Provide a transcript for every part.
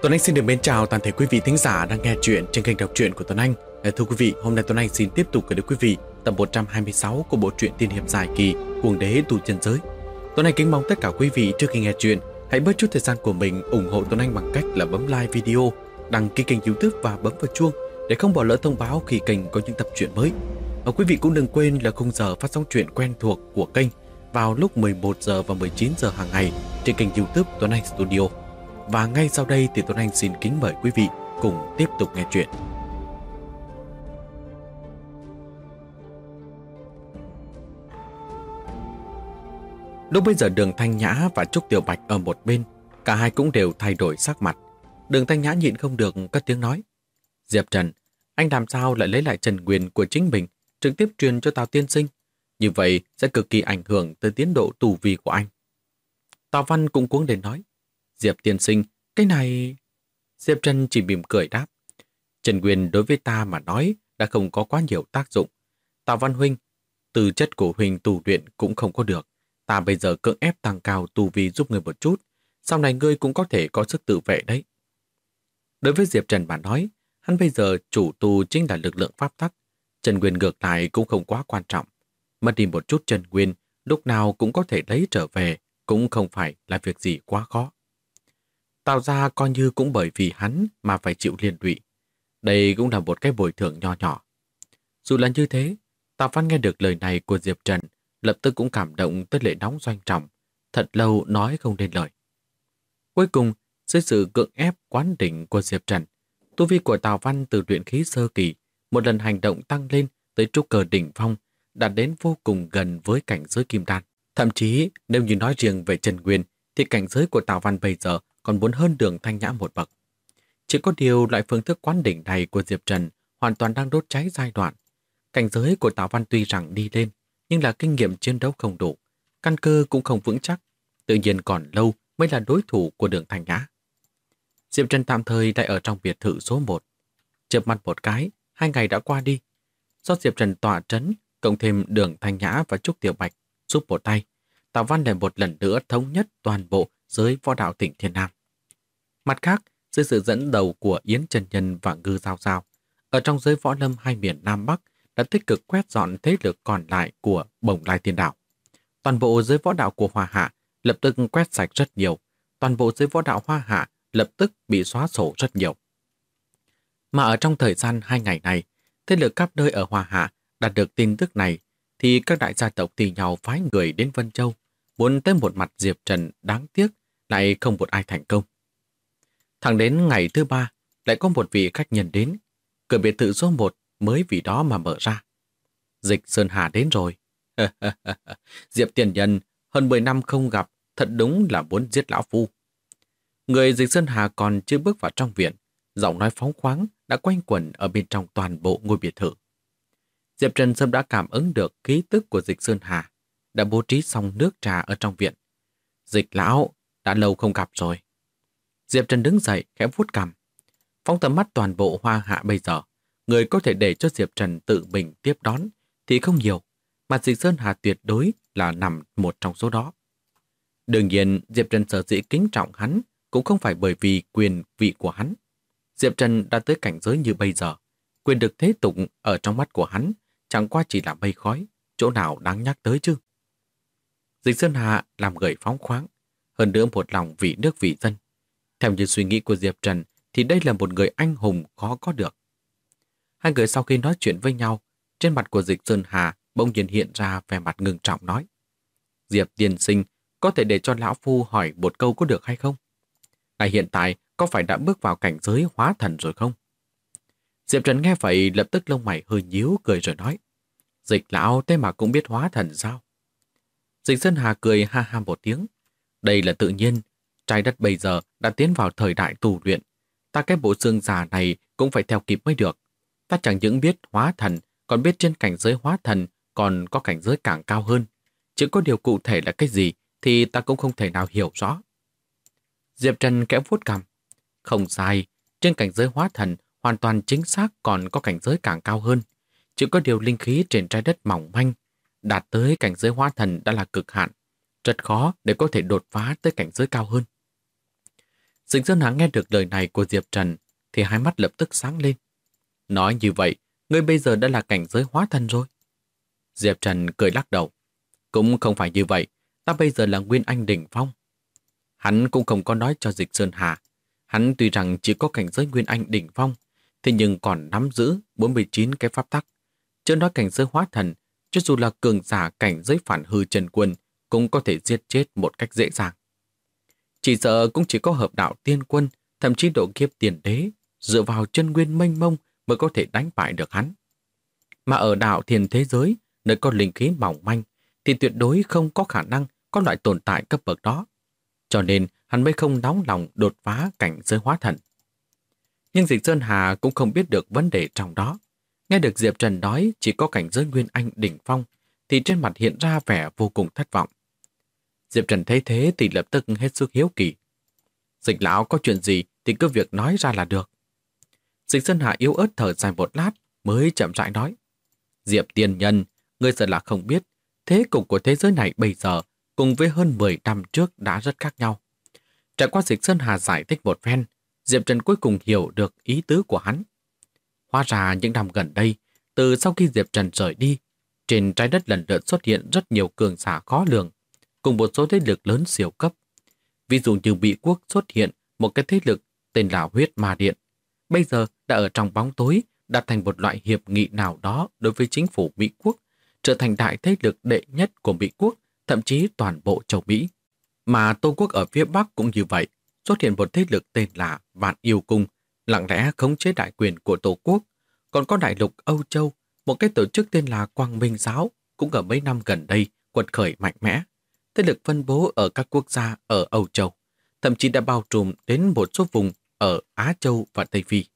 Tuấn Anh xin được mến chào toàn thể quý vị thính giả đang nghe chuyện trên kênh đọc truyện của Tuấn Anh. Thưa quý vị, hôm nay Tuấn Anh xin tiếp tục gửi đến quý vị tập 126 của bộ truyện tiên hiệp dài kỳ Cuồng Đế Tu Chân Giới. Tuấn Anh kính mong tất cả quý vị trước khi nghe chuyện hãy bớt chút thời gian của mình ủng hộ Tuấn Anh bằng cách là bấm like video, đăng ký kênh YouTube và bấm vào chuông để không bỏ lỡ thông báo khi kênh có những tập truyện mới. Quý vị cũng đừng quên là khung giờ phát sóng truyện quen thuộc của kênh vào lúc 11 giờ và 19 giờ hàng ngày trên kênh YouTube Tuấn Anh Studio. Và ngay sau đây thì Tuấn Anh xin kính mời quý vị cùng tiếp tục nghe chuyện. Lúc bây giờ Đường Thanh Nhã và Trúc Tiểu Bạch ở một bên, cả hai cũng đều thay đổi sắc mặt. Đường Thanh Nhã nhịn không được cất tiếng nói: Diệp Trần, anh làm sao lại lấy lại Trần Quyền của chính mình, trực tiếp truyền cho Tào Tiên Sinh? Như vậy sẽ cực kỳ ảnh hưởng tới tiến độ tu vi của anh. Tào Văn cũng cuống đến nói: Diệp Tiên Sinh, cái này... Diệp Trần chỉ mỉm cười đáp: Trần Quyền đối với ta mà nói đã không có quá nhiều tác dụng. Tào Văn huynh, tư chất của huynh tu luyện cũng không có được. Ta bây giờ cưỡng ép tăng cao tu vi giúp người một chút, sau này ngươi cũng có thể có sức tự vệ đấy. Đối với Diệp Trần mà nói, hắn bây giờ chủ tu chính là lực lượng pháp tắc. Trần Quyền ngược lại cũng không quá quan trọng. Mất đi một chút Trần Quyền, lúc nào cũng có thể lấy trở về, cũng không phải là việc gì quá khó. Tào gia coi như cũng bởi vì hắn mà phải chịu liên lụy. Đây cũng là một cái bồi thường nho nhỏ. Dù là như thế, Tào Văn nghe được lời này của Diệp Trần, lập tức cũng cảm động tới lệ nóng doanh trọng, thật lâu nói không nên lời. Cuối cùng, dưới sự cưỡng ép quán đỉnh của Diệp Trần, tu vi của Tào Văn từ luyện khí sơ kỳ, một lần hành động tăng lên tới trúc cơ đỉnh phong, đạt đến vô cùng gần với cảnh giới kim đan. Thậm chí, nếu như nói riêng về Trần Nguyên, thì cảnh giới của Tào Văn bây giờ còn muốn hơn Đường Thanh Nhã một bậc. Chỉ có điều loại phương thức quán đỉnh này của Diệp Trần hoàn toàn đang đốt cháy giai đoạn. Cảnh giới của Tào Văn tuy rằng đi lên, nhưng là kinh nghiệm chiến đấu không đủ, căn cơ cũng không vững chắc, tự nhiên còn lâu mới là đối thủ của Đường Thanh Nhã. Diệp Trần tạm thời đang ở trong biệt thự số 1. Chớp mắt một cái, 2 ngày đã qua đi. Do Diệp Trần tọa trấn, cộng thêm Đường Thanh Nhã và Trúc Tiểu Bạch giúp một tay, Tào Văn lại một lần nữa thống nhất toàn bộ giới võ đạo tỉnh Thiên Nam. Mặt khác, dưới sự dẫn đầu của Yến Trần Nhân và Ngư Giao Giao, ở trong giới võ lâm hai miền Nam Bắc đã tích cực quét dọn thế lực còn lại của Bồng Lai Tiên Đảo. Toàn bộ giới võ đạo của Hoa Hạ lập tức quét sạch rất nhiều, toàn bộ giới võ đạo Hoa Hạ lập tức bị xóa sổ rất nhiều. Mà ở trong thời gian 2 ngày này, thế lực khắp nơi ở Hoa Hạ đạt được tin tức này, thì các đại gia tộc thì nhau phái người đến Vân Châu, muốn tới một mặt Diệp Trần, đáng tiếc lại không một ai thành công. Thẳng đến ngày thứ 3, lại có một vị khách nhân đến, cửa biệt thự số 1 mới vì đó mà mở ra. Dịch Sơn Hà đến rồi. Diệp tiền nhân, hơn 10 năm không gặp, thật đúng là muốn giết lão phu. Người Dịch Sơn Hà còn chưa bước vào trong viện, giọng nói phóng khoáng đã quanh quẩn ở bên trong toàn bộ ngôi biệt thự. Diệp Trần sớm đã cảm ứng được khí tức của Dịch Sơn Hà, đã bố trí xong nước trà ở trong viện. Dịch lão, đã lâu không gặp rồi. Diệp Trần đứng dậy, khẽ vuốt cằm. Phóng tầm mắt toàn bộ Hoa Hạ bây giờ, người có thể để cho Diệp Trần tự mình tiếp đón thì không nhiều, mà Dịch Sơn Hà tuyệt đối là nằm một trong số đó. Đương nhiên, Diệp Trần sở dĩ kính trọng hắn cũng không phải bởi vì quyền vị của hắn. Diệp Trần đã tới cảnh giới như bây giờ, quyền được thế tục ở trong mắt của hắn chẳng qua chỉ là mây khói, chỗ nào đáng nhắc tới chứ. Dịch Sơn Hà làm người phóng khoáng, hơn nữa một lòng vì nước vì dân. Theo như suy nghĩ của Diệp Trần thì đây là một người anh hùng khó có được. Hai người sau khi nói chuyện với nhau, trên mặt của Dịch Sơn Hà bỗng nhiên hiện ra vẻ mặt ngưng trọng nói: Diệp tiên sinh, có thể để cho lão phu hỏi một câu có được hay không? Ngài hiện tại có phải đã bước vào cảnh giới hóa thần rồi không? Diệp Trần nghe vậy lập tức lông mày hơi nhíu, cười rồi nói: Dịch lão thế mà cũng biết hóa thần sao? Dịch Sơn Hà cười ha ha một tiếng: Đây là tự nhiên, trái đất bây giờ đã tiến vào thời đại tu luyện. Ta cái bộ xương già này cũng phải theo kịp mới được. Ta chẳng những biết hóa thần, còn biết trên cảnh giới hóa thần còn có cảnh giới càng cao hơn. Chỉ có điều cụ thể là cái gì thì ta cũng không thể nào hiểu rõ. Diệp Trần kẽ vuốt cằm: Không sai, trên cảnh giới hóa thần hoàn toàn chính xác còn có cảnh giới càng cao hơn. Chỉ có điều linh khí trên trái đất mỏng manh, đạt tới cảnh giới hóa thần đã là cực hạn, rất khó để có thể đột phá tới cảnh giới cao hơn. Dịch Sơn Hà nghe được lời này của Diệp Trần thì hai mắt lập tức sáng lên. Nói như vậy, ngươi bây giờ đã là cảnh giới hóa thần rồi. Diệp Trần cười lắc đầu. Cũng không phải như vậy, ta bây giờ là Nguyên Anh đỉnh phong. Hắn cũng không có nói cho Dịch Sơn Hà. Hắn tuy rằng chỉ có cảnh giới Nguyên Anh đỉnh phong, thế nhưng còn nắm giữ 49 cái pháp tắc. Chưa nói cảnh giới hóa thần, cho dù là cường giả cảnh giới phản hư Trần Quân cũng có thể giết chết một cách dễ dàng. Chỉ sợ cũng chỉ có hợp đạo tiên quân, thậm chí độ kiếp tiền đế, dựa vào chân nguyên mênh mông mới có thể đánh bại được hắn. Mà ở đạo thiền thế giới, nơi có linh khí mỏng manh, thì tuyệt đối không có khả năng có loại tồn tại cấp bậc đó. Cho nên hắn mới không nóng lòng đột phá cảnh giới hóa thần. Nhưng Dịch Sơn Hà cũng không biết được vấn đề trong đó. Nghe được Diệp Trần nói chỉ có cảnh giới Nguyên Anh đỉnh phong, thì trên mặt hiện ra vẻ vô cùng thất vọng. Diệp Trần thấy thế thì lập tức hết sức hiếu kỳ. Dịch lão có chuyện gì thì cứ việc nói ra là được. Dịch Sơn Hà yếu ớt thở dài một lát mới chậm rãi nói. Diệp tiên nhân, ngươi sợ là không biết, thế cục của thế giới này bây giờ cùng với hơn 10 năm trước đã rất khác nhau. Trải qua Dịch Sơn Hà giải thích một phen, Diệp Trần cuối cùng hiểu được ý tứ của hắn. Hóa ra những năm gần đây, từ sau khi Diệp Trần rời đi, trên trái đất lần lượt xuất hiện rất nhiều cường giả khó lường, cùng một số thế lực lớn siêu cấp. Ví dụ như Mỹ Quốc xuất hiện một cái thế lực tên là Huyết Ma Điện. Bây giờ đã ở trong bóng tối, đạt thành một loại hiệp nghị nào đó đối với chính phủ Mỹ Quốc, trở thành đại thế lực đệ nhất của Mỹ Quốc, thậm chí toàn bộ châu Mỹ. Mà Tô Quốc ở phía Bắc cũng như vậy, xuất hiện một thế lực tên là Vạn Yêu Cung, lặng lẽ khống chế đại quyền của Tổ quốc. Còn có đại lục Âu Châu, một cái tổ chức tên là Quang Minh Giáo, cũng ở mấy năm gần đây quật khởi mạnh mẽ. Thế lực phân bố ở các quốc gia ở Âu Châu, thậm chí đã bao trùm đến một số vùng ở Á Châu và Tây Phi.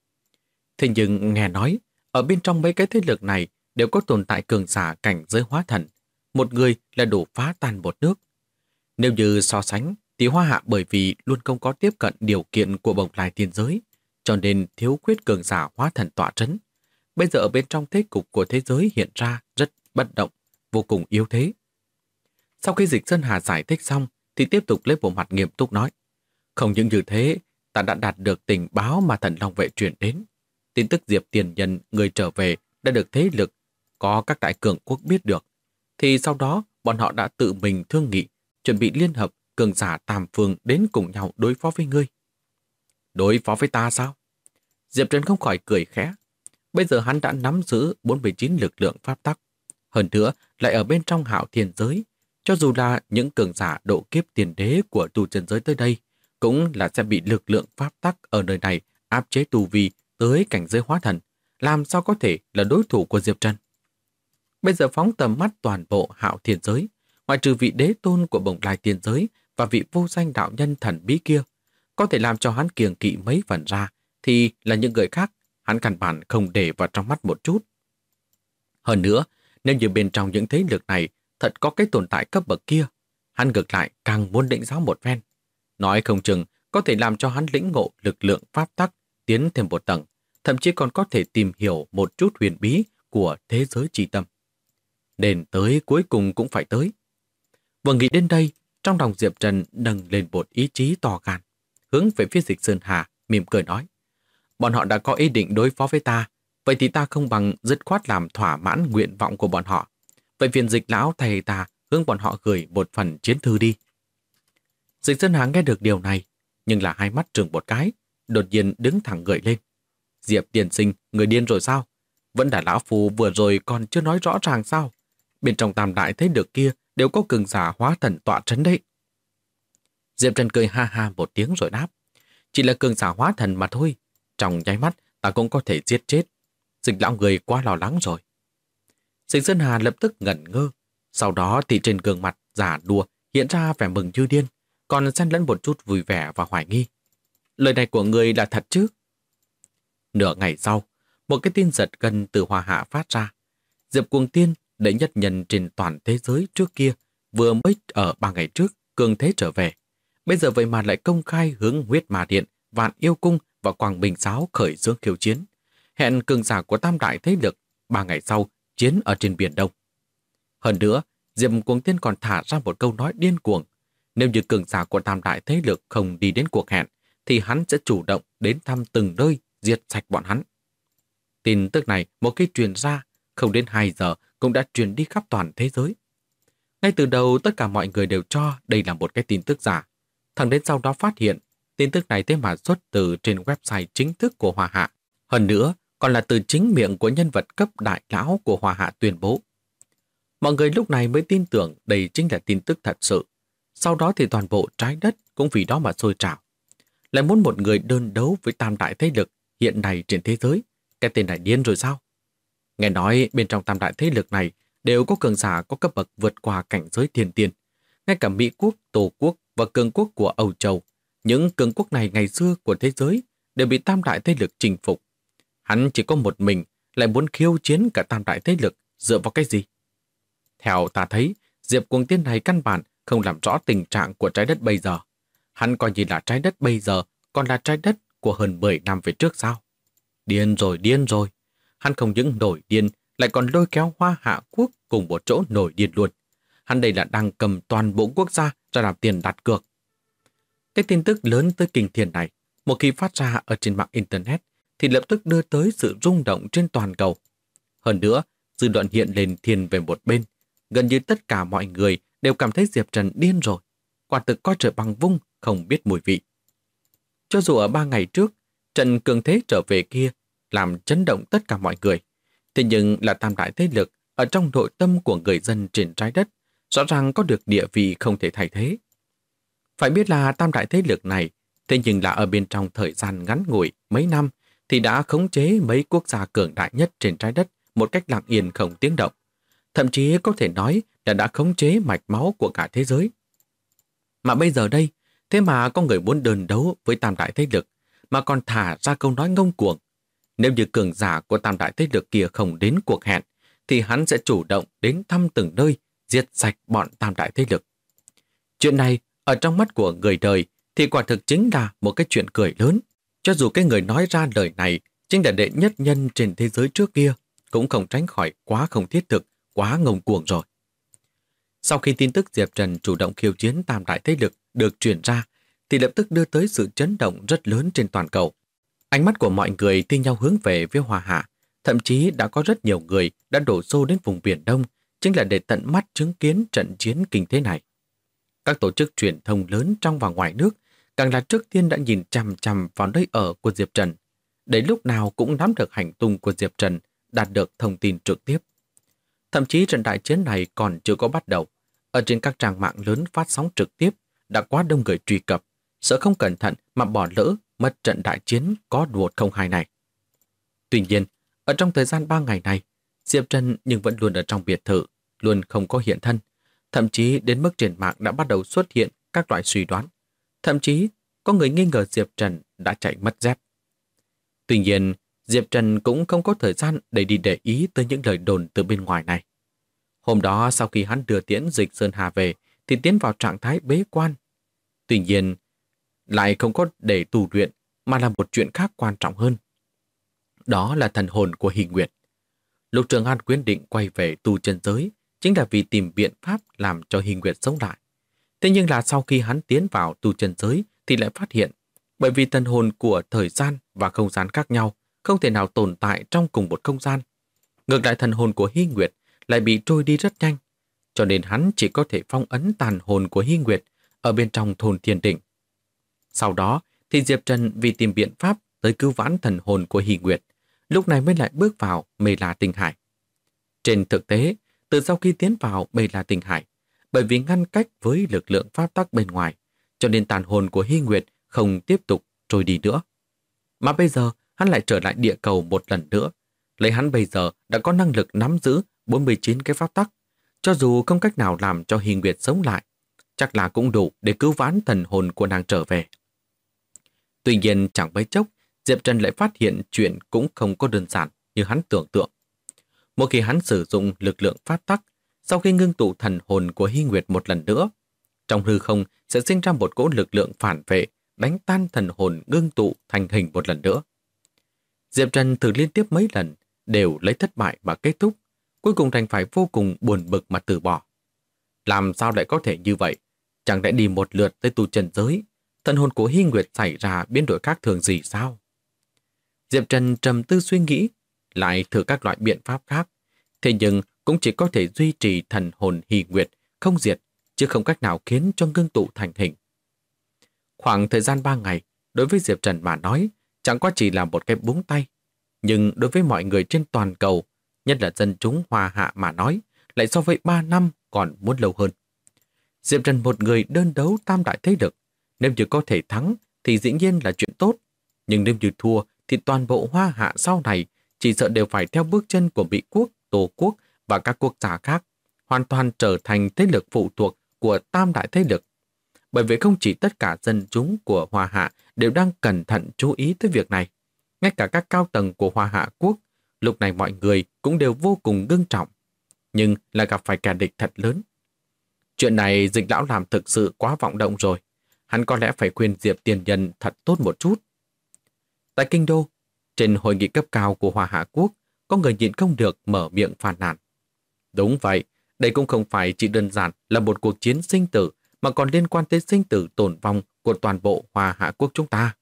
Thế nhưng nghe nói, ở bên trong mấy cái thế lực này đều có tồn tại cường giả cảnh giới hóa thần, một người là đủ phá tan một nước. Nếu như so sánh, thì Hoa Hạ bởi vì luôn không có tiếp cận điều kiện của bồng lai tiên giới, cho nên thiếu khuyết cường giả hóa thần tọa trấn. Bây giờ ở bên trong thế cục của thế giới hiện ra rất bất động, vô cùng yếu thế. Sau khi Dịch Sơn Hà giải thích xong, thì tiếp tục lấy bộ mặt nghiêm túc nói. Không những như thế, ta đã đạt được tình báo mà Thần Long Vệ truyền đến. Tin tức Diệp Tiền Nhân người trở về đã được thế lực có các đại cường quốc biết được. Thì sau đó, bọn họ đã tự mình thương nghị, chuẩn bị liên hợp cường giả tam phương đến cùng nhau đối phó với ngươi. Đối phó với ta sao? Diệp Trần không khỏi cười khẽ. Bây giờ hắn đã nắm giữ 49 lực lượng pháp tắc. Hơn nữa, lại ở bên trong Hạo Thiên giới. Cho dù là những cường giả độ kiếp tiền đế của tu chân giới tới đây, cũng là sẽ bị lực lượng pháp tắc ở nơi này áp chế tu vi tới cảnh giới hóa thần. Làm sao có thể là đối thủ của Diệp Trần? Bây giờ phóng tầm mắt toàn bộ Hạo Thiên giới, ngoại trừ vị đế tôn của bồng lai tiên giới và vị vô danh đạo nhân thần bí kia, có thể làm cho hắn kiêng kỵ mấy phần ra, thì là những người khác, hắn căn bản không để vào trong mắt một chút. Hơn nữa, nếu như bên trong những thế lực này thật có cái tồn tại cấp bậc kia, hắn ngược lại càng muốn định giáo một phen. Nói không chừng có thể làm cho hắn lĩnh ngộ lực lượng pháp tắc tiến thêm một tầng, thậm chí còn có thể tìm hiểu một chút huyền bí của thế giới chi tâm. Đến tới cuối cùng cũng phải tới. Vừa nghĩ đến đây, trong lòng Diệp Trần nâng lên một ý chí to gan, hướng về phía Dịch Sơn Hà, mỉm cười nói. Bọn họ đã có ý định đối phó với ta, vậy thì ta không bằng dứt khoát làm thỏa mãn nguyện vọng của bọn họ. Vậy phiền Dịch lão thầy ta hướng bọn họ gửi một phần chiến thư đi. Dịch Sơn Hà nghe được điều này, nhưng là hai mắt trừng một cái, đột nhiên đứng thẳng người lên. Diệp tiên sinh, người điên rồi sao? Vẫn là lão phù vừa rồi còn chưa nói rõ ràng sao? Bên trong tam đại thế lực kia đều có cường giả hóa thần tọa trấn đấy. Diệp Trần cười ha ha một tiếng rồi đáp. Chỉ là cường giả hóa thần mà thôi. Trong nháy mắt ta cũng có thể giết chết. Dịch lão người quá lo lắng rồi. Dịch Sơn Hà lập tức ngẩn ngơ. Sau đó thì trên gương mặt giả đùa hiện ra vẻ mừng như điên, còn xen lẫn một chút vui vẻ và hoài nghi. Lời này của người là thật chứ? Nửa ngày sau, một cái tin giật gân từ Hoa Hạ phát ra. Diệp Cuồng Tiên, đệ nhất nhân trên toàn thế giới trước kia, vừa mới ở 3 ngày trước cường thế trở về. Bây giờ vậy mà lại công khai hướng Huyết Ma Điện, Vạn Yêu Cung và Quang Minh Giáo khởi xướng khiêu chiến. Hẹn cường giả của tam đại thế lực 3 ngày sau chiến ở trên Biển Đông. Hơn nữa, Diệp Cuồng Tiên còn thả ra một câu nói điên cuồng. Nếu như cường giả của tam đại thế lực không đi đến cuộc hẹn, thì hắn sẽ chủ động đến thăm từng nơi, diệt sạch bọn hắn. Tin tức này một khi truyền ra, không đến 2 giờ cũng đã truyền đi khắp toàn thế giới. Ngay từ đầu tất cả mọi người đều cho đây là một cái tin tức giả. Thẳng đến sau đó phát hiện, tin tức này thế mà xuất từ trên website chính thức của Hoa Hạ. Hơn nữa, còn là từ chính miệng của nhân vật cấp đại lão của Hoa Hạ tuyên bố. Mọi người lúc này mới tin tưởng đây chính là tin tức thật sự. Sau đó thì toàn bộ trái đất cũng vì đó mà sôi trào. Lại muốn một người đơn đấu với tam đại thế lực hiện nay trên thế giới. Cái tên này điên rồi sao? Nghe nói bên trong tam đại thế lực này đều có cường giả có cấp bậc vượt qua cảnh giới thiên tiên. Ngay cả Mỹ quốc, Tô quốc và cường quốc của Âu Châu, những cường quốc này ngày xưa của thế giới đều bị tam đại thế lực chinh phục. Hắn chỉ có một mình lại muốn khiêu chiến cả tam đại thế lực dựa vào cái gì? Theo ta thấy, Diệp Cuồng Tiên này căn bản không làm rõ tình trạng của trái đất bây giờ. Hắn coi như là trái đất bây giờ còn là trái đất của hơn 10 năm về trước sao? Điên rồi, điên rồi. Hắn không những nổi điên, lại còn lôi kéo Hoa Hạ quốc cùng một chỗ nổi điên luôn. Hắn đây là đang cầm toàn bộ quốc gia ra làm tiền đặt cược. Cái tin tức lớn tới kinh thiên này, một khi phát ra ở trên mạng Internet, thì lập tức đưa tới sự rung động trên toàn cầu. Hơn nữa, dư luận hiện lên thiên về một bên. Gần như tất cả mọi người đều cảm thấy Diệp Trần điên rồi. Quả thực coi trời bằng vung, không biết mùi vị. Cho dù ở 3 ngày trước, trận cường thế trở về kia làm chấn động tất cả mọi người. Thế nhưng là tam đại thế lực ở trong nội tâm của người dân trên trái đất, rõ ràng có được địa vị không thể thay thế. Phải biết là tam đại thế lực này, thế nhưng là ở bên trong thời gian ngắn ngủi mấy năm thì đã khống chế mấy quốc gia cường đại nhất trên trái đất một cách lặng yên không tiếng động. Thậm chí có thể nói là đã khống chế mạch máu của cả thế giới. Mà bây giờ đây, thế mà có người muốn đơn đấu với tam đại thế lực mà còn thả ra câu nói ngông cuồng. Nếu như cường giả của tam đại thế lực kia không đến cuộc hẹn, thì hắn sẽ chủ động đến thăm từng nơi, diệt sạch bọn tam đại thế lực. Chuyện này, ở trong mắt của người đời, thì quả thực chính là một cái chuyện cười lớn. Cho dù cái người nói ra lời này chính là đệ nhất nhân trên thế giới trước kia, cũng không tránh khỏi quá không thiết thực, quá ngông cuồng rồi. Sau khi tin tức Diệp Trần chủ động khiêu chiến tam đại thế lực được truyền ra, thì lập tức đưa tới sự chấn động rất lớn trên toàn cầu. Ánh mắt của mọi người thi nhau hướng về phía Hoa Hạ, thậm chí đã có rất nhiều người đã đổ xô đến vùng Biển Đông, chính là để tận mắt chứng kiến trận chiến kinh thế này. Các tổ chức truyền thông lớn trong và ngoài nước càng là trước tiên đã nhìn chằm chằm vào nơi ở của Diệp Trần, để lúc nào cũng nắm được hành tung của Diệp Trần, đạt được thông tin trực tiếp. Thậm chí trận đại chiến này còn chưa có bắt đầu, ở trên các trang mạng lớn phát sóng trực tiếp đã quá đông người truy cập, sợ không cẩn thận mà bỏ lỡ mất trận đại chiến có 102 này. Tuy nhiên, ở trong thời gian 3 ngày này, Diệp Trần nhưng vẫn luôn ở trong biệt thự, luôn không có hiện thân. Thậm chí đến mức trên mạng đã bắt đầu xuất hiện các loại suy đoán. Thậm chí có người nghi ngờ Diệp Trần đã chạy mất dép. Tuy nhiên, Diệp Trần cũng không có thời gian để đi để ý tới những lời đồn từ bên ngoài này. Hôm đó sau khi hắn đưa tiễn Dịch Sơn Hà về thì tiến vào trạng thái bế quan. Tuy nhiên, lại không có để tu luyện mà là một chuyện khác quan trọng hơn. Đó là thần hồn của Hy Nguyệt. Lục Trường An quyết định quay về tu chân giới chính là vì tìm biện pháp làm cho Hy Nguyệt sống lại. Thế nhưng là sau khi hắn tiến vào tu chân giới thì lại phát hiện bởi vì thần hồn của thời gian và không gian khác nhau không thể nào tồn tại trong cùng một không gian. Ngược lại thần hồn của Hy Nguyệt lại bị trôi đi rất nhanh, cho nên hắn chỉ có thể phong ấn tàn hồn của Hy Nguyệt ở bên trong thôn Thiên Đỉnh. Sau đó thì Diệp Trần vì tìm biện pháp tới cứu vãn thần hồn của Hy Nguyệt, lúc này mới lại bước vào Mê La Tinh Hải. Trên thực tế, từ sau khi tiến vào Mê La Tinh Hải, bởi vì ngăn cách với lực lượng pháp tắc bên ngoài, cho nên tàn hồn của Hy Nguyệt không tiếp tục trôi đi nữa. Mà bây giờ, hắn lại trở lại địa cầu một lần nữa. Lấy hắn bây giờ đã có năng lực nắm giữ 49 cái pháp tắc. Cho dù không cách nào làm cho Hy Nguyệt sống lại, chắc là cũng đủ để cứu vãn thần hồn của nàng trở về. Tuy nhiên chẳng mấy chốc, Diệp Trần lại phát hiện chuyện cũng không có đơn giản như hắn tưởng tượng. Một khi hắn sử dụng lực lượng pháp tắc, sau khi ngưng tụ thần hồn của Hy Nguyệt một lần nữa, trong hư không sẽ sinh ra một cỗ lực lượng phản vệ đánh tan thần hồn ngưng tụ thành hình một lần nữa. Diệp Trần thử liên tiếp mấy lần, đều lấy thất bại mà kết thúc, cuối cùng thành phải vô cùng buồn bực mà từ bỏ. Làm sao lại có thể như vậy? Chẳng lẽ đi một lượt tới tu chân giới, Thần hồn của Hy Nguyệt xảy ra biến đổi khác thường gì sao? Diệp Trần trầm tư suy nghĩ, lại thử các loại biện pháp khác. Thế nhưng cũng chỉ có thể duy trì thần hồn Hy Nguyệt không diệt, chứ không cách nào khiến cho ngưng tụ thành hình. Khoảng thời gian 3 ngày, đối với Diệp Trần mà nói, chẳng qua chỉ là một cái búng tay. Nhưng đối với mọi người trên toàn cầu, nhất là dân chúng Hoa Hạ mà nói, lại so với 3 năm còn muốn lâu hơn. Diệp Trần một người đơn đấu tam đại thế lực, nếu như có thể thắng thì dĩ nhiên là chuyện tốt, nhưng nếu như thua thì toàn bộ Hoa Hạ sau này chỉ sợ đều phải theo bước chân của Mỹ quốc, Tô quốc và các quốc gia khác, hoàn toàn trở thành thế lực phụ thuộc của tam đại thế lực. Bởi vậy không chỉ tất cả dân chúng của Hoa Hạ đều đang cẩn thận chú ý tới việc này, ngay cả các cao tầng của Hoa Hạ quốc, lúc này mọi người cũng đều vô cùng ngưng trọng, nhưng là gặp phải kẻ địch thật lớn. Chuyện này Dịch lão làm thực sự quá vọng động rồi, hắn có lẽ phải khuyên Diệp Tiền Nhân thật tốt một chút. Tại Kinh Đô, trên hội nghị cấp cao của Hoa Hạ quốc, có người nhịn không được mở miệng phàn nàn. Đúng vậy, đây cũng không phải chỉ đơn giản là một cuộc chiến sinh tử, mà còn liên quan tới sinh tử tồn vong của toàn bộ Hoa Hạ quốc chúng ta.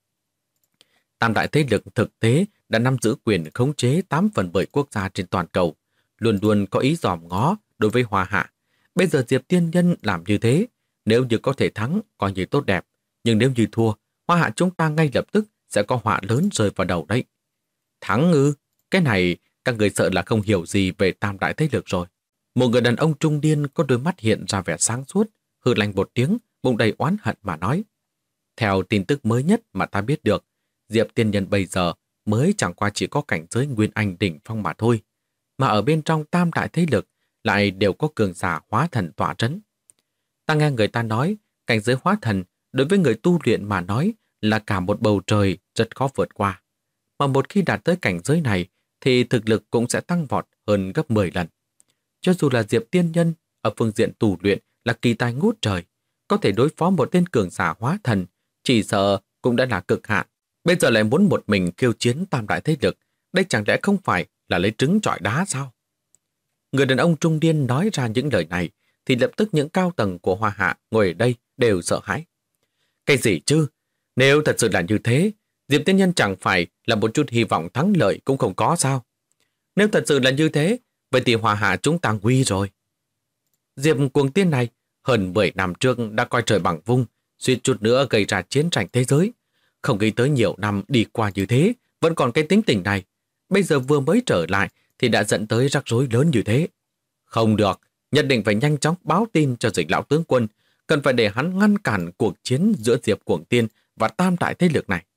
Tam đại thế lực thực tế đã nắm giữ quyền khống chế 8/10 quốc gia trên toàn cầu, luôn luôn có ý dòm ngó đối với Hoa Hạ. Bây giờ Diệp Tiên Nhân làm như thế, nếu như có thể thắng, coi như tốt đẹp, nhưng nếu như thua, Hoa Hạ chúng ta ngay lập tức sẽ có họa lớn rơi vào đầu đấy. Thắng ư? Cái này các người sợ là không hiểu gì về tam đại thế lực rồi. Một người đàn ông trung niên có đôi mắt hiện ra vẻ sáng suốt, hừ lạnh một tiếng, bụng đầy oán hận mà nói. Theo tin tức mới nhất mà ta biết được, Diệp Tiên Nhân bây giờ mới chẳng qua chỉ có cảnh giới Nguyên Anh đỉnh phong mà thôi, mà ở bên trong tam đại thế lực lại đều có cường giả hóa thần tọa trấn. Ta nghe người ta nói, cảnh giới hóa thần đối với người tu luyện mà nói là cả một bầu trời rất khó vượt qua. Mà một khi đạt tới cảnh giới này thì thực lực cũng sẽ tăng vọt hơn gấp 10 lần. Cho dù là Diệp Tiên Nhân ở phương diện tu luyện là kỳ tài ngút trời, có thể đối phó một tên cường giả hóa thần, chỉ sợ cũng đã là cực hạn. Bây giờ lại muốn một mình khiêu chiến tam đại thế lực, đây chẳng lẽ không phải là lấy trứng chọi đá sao? Người đàn ông trung niên nói ra những lời này, thì lập tức những cao tầng của Hoa Hạ ngồi ở đây đều sợ hãi. Cái gì chứ? Nếu thật sự là như thế, Diệp Tiên Nhân chẳng phải là một chút hy vọng thắng lợi cũng không có sao? Nếu thật sự là như thế, vậy thì Hoa Hạ chúng ta nguy rồi. Diệp Cuồng Tiên này hơn 10 năm trước đã coi trời bằng vung, suýt chút nữa gây ra chiến tranh thế giới. Không nghĩ tới nhiều năm đi qua như thế, vẫn còn cái tính tình này. Bây giờ vừa mới trở lại thì đã dẫn tới rắc rối lớn như thế. Không được, nhất định phải nhanh chóng báo tin cho Dịch lão tướng quân, cần phải để hắn ngăn cản cuộc chiến giữa Diệp Cuồng Tiên và tam đại thế lực này.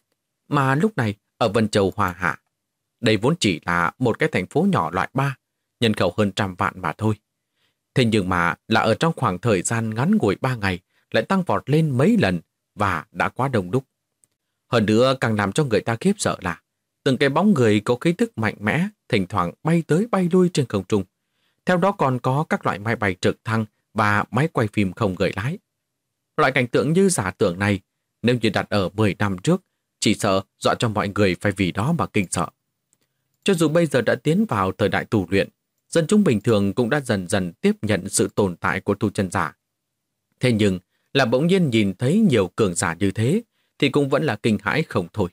Mà lúc này, ở Vân Châu Hoa Hạ, đây vốn chỉ là một cái thành phố nhỏ loại 3, nhân khẩu hơn 100 vạn mà thôi. Thế nhưng mà là ở trong khoảng thời gian ngắn ngủi 3 ngày lại tăng vọt lên mấy lần và đã quá đông đúc. Hơn nữa càng làm cho người ta khiếp sợ là từng cái bóng người có khí thức mạnh mẽ thỉnh thoảng bay tới bay lui trên không trung. Theo đó còn có các loại máy bay trực thăng và máy quay phim không người lái. Loại cảnh tượng như giả tưởng này, nếu như đặt ở 10 năm trước, chỉ sợ dọa cho mọi người phải vì đó mà kinh sợ. Cho dù bây giờ đã tiến vào thời đại tu luyện, dân chúng bình thường cũng đã dần dần tiếp nhận sự tồn tại của tu chân giả. Thế nhưng là bỗng nhiên nhìn thấy nhiều cường giả như thế thì cũng vẫn là kinh hãi không thôi.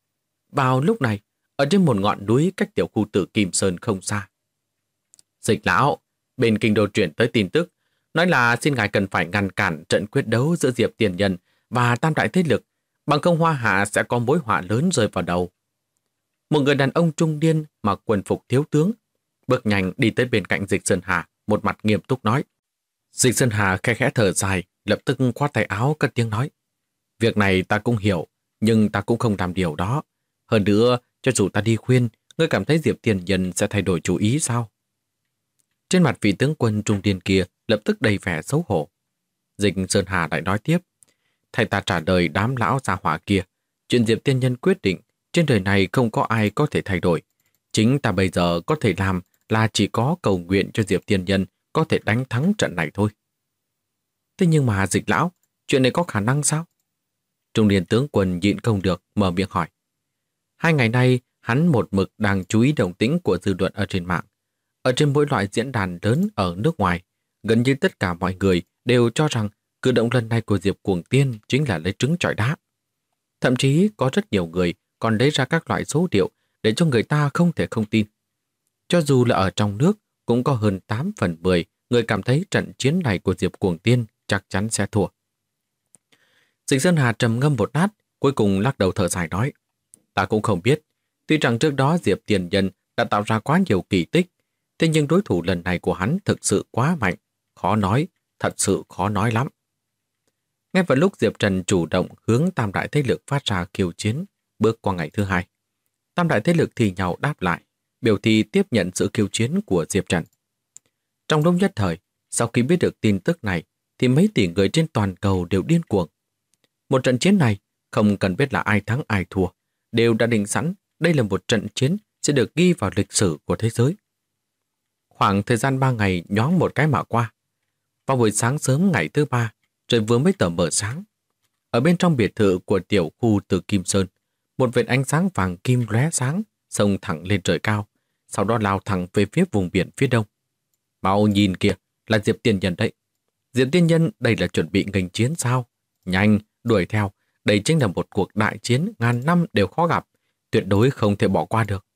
Vào lúc này, ở trên một ngọn núi cách tiểu khu Tử Kim Sơn không xa, Dịch lão, bên Kinh Đô chuyển tới tin tức, nói là xin ngài cần phải ngăn cản trận quyết đấu giữa Diệp Tiền Nhân và tam đại thế lực, bằng không Hoa Hạ sẽ có mối họa lớn rơi vào đầu. Một người đàn ông trung niên mặc quần phục thiếu tướng, bước nhanh đi tới bên cạnh Dịch Sơn Hà, một mặt nghiêm túc nói. Dịch Sơn Hà khẽ khẽ thở dài, lập tức khoát tay áo cất tiếng nói. Việc này ta cũng hiểu, nhưng ta cũng không làm điều đó. Hơn nữa, cho dù ta đi khuyên, ngươi cảm thấy Diệp Tiền Nhân sẽ thay đổi chủ ý sao? Trên mặt vị tướng quân trung niên kia lập tức đầy vẻ xấu hổ. Dịch Sơn Hà lại nói tiếp. Thầy ta trả lời đám lão gia hỏa kia. Chuyện Diệp Tiên Nhân quyết định, trên đời này không có ai có thể thay đổi. Chính ta bây giờ có thể làm là chỉ có cầu nguyện cho Diệp Tiên Nhân có thể đánh thắng trận này thôi. Thế nhưng mà Dịch lão, chuyện này có khả năng sao? Trung niên tướng quân nhịn không được, mở miệng hỏi. 2 ngày nay, hắn một mực đang chú ý động tĩnh của dư luận ở trên mạng. Ở trên mỗi loại diễn đàn lớn ở nước ngoài, gần như tất cả mọi người đều cho rằng cử động lần này của Diệp Cuồng Tiên chính là lấy trứng chọi đá. Thậm chí có rất nhiều người còn lấy ra các loại số liệu để cho người ta không thể không tin. Cho dù là ở trong nước, cũng có hơn 8 phần 10 người cảm thấy trận chiến này của Diệp Cuồng Tiên chắc chắn sẽ thua. Dịch Sơn Hà trầm ngâm một lát, cuối cùng lắc đầu thở dài nói: Ta cũng không biết, tuy rằng trước đó Diệp Tiền Nhân đã tạo ra quá nhiều kỳ tích, thế nhưng đối thủ lần này của hắn thực sự quá mạnh, khó nói, thật sự khó nói lắm. Ngay vào lúc Diệp Trần chủ động hướng tam đại thế lực phát ra khiêu chiến, bước qua ngày thứ hai, tam đại thế lực thì nhau đáp lại, biểu thị tiếp nhận sự khiêu chiến của Diệp Trần. Trong lúc nhất thời, sau khi biết được tin tức này, thì mấy tỷ người trên toàn cầu đều điên cuồng. Một trận chiến này, không cần biết là ai thắng ai thua, đều đã định sẵn đây là một trận chiến sẽ được ghi vào lịch sử của thế giới. Khoảng thời gian 3 ngày nhoáng một cái mà qua. Vào buổi sáng sớm ngày thứ 3, trời vừa mới tờ mờ sáng. Ở bên trong biệt thự của tiểu khu Từ Kim Sơn, một vệt ánh sáng vàng kim lóe sáng, xông thẳng lên trời cao, sau đó lao thẳng về phía vùng biển phía đông. Mau nhìn kìa, là Diệp Tiên Nhân đấy. Diệp Tiên Nhân đây là chuẩn bị nghênh chiến sao? Nhanh, đuổi theo, đây chính là một cuộc đại chiến ngàn năm đều khó gặp, tuyệt đối không thể bỏ qua được.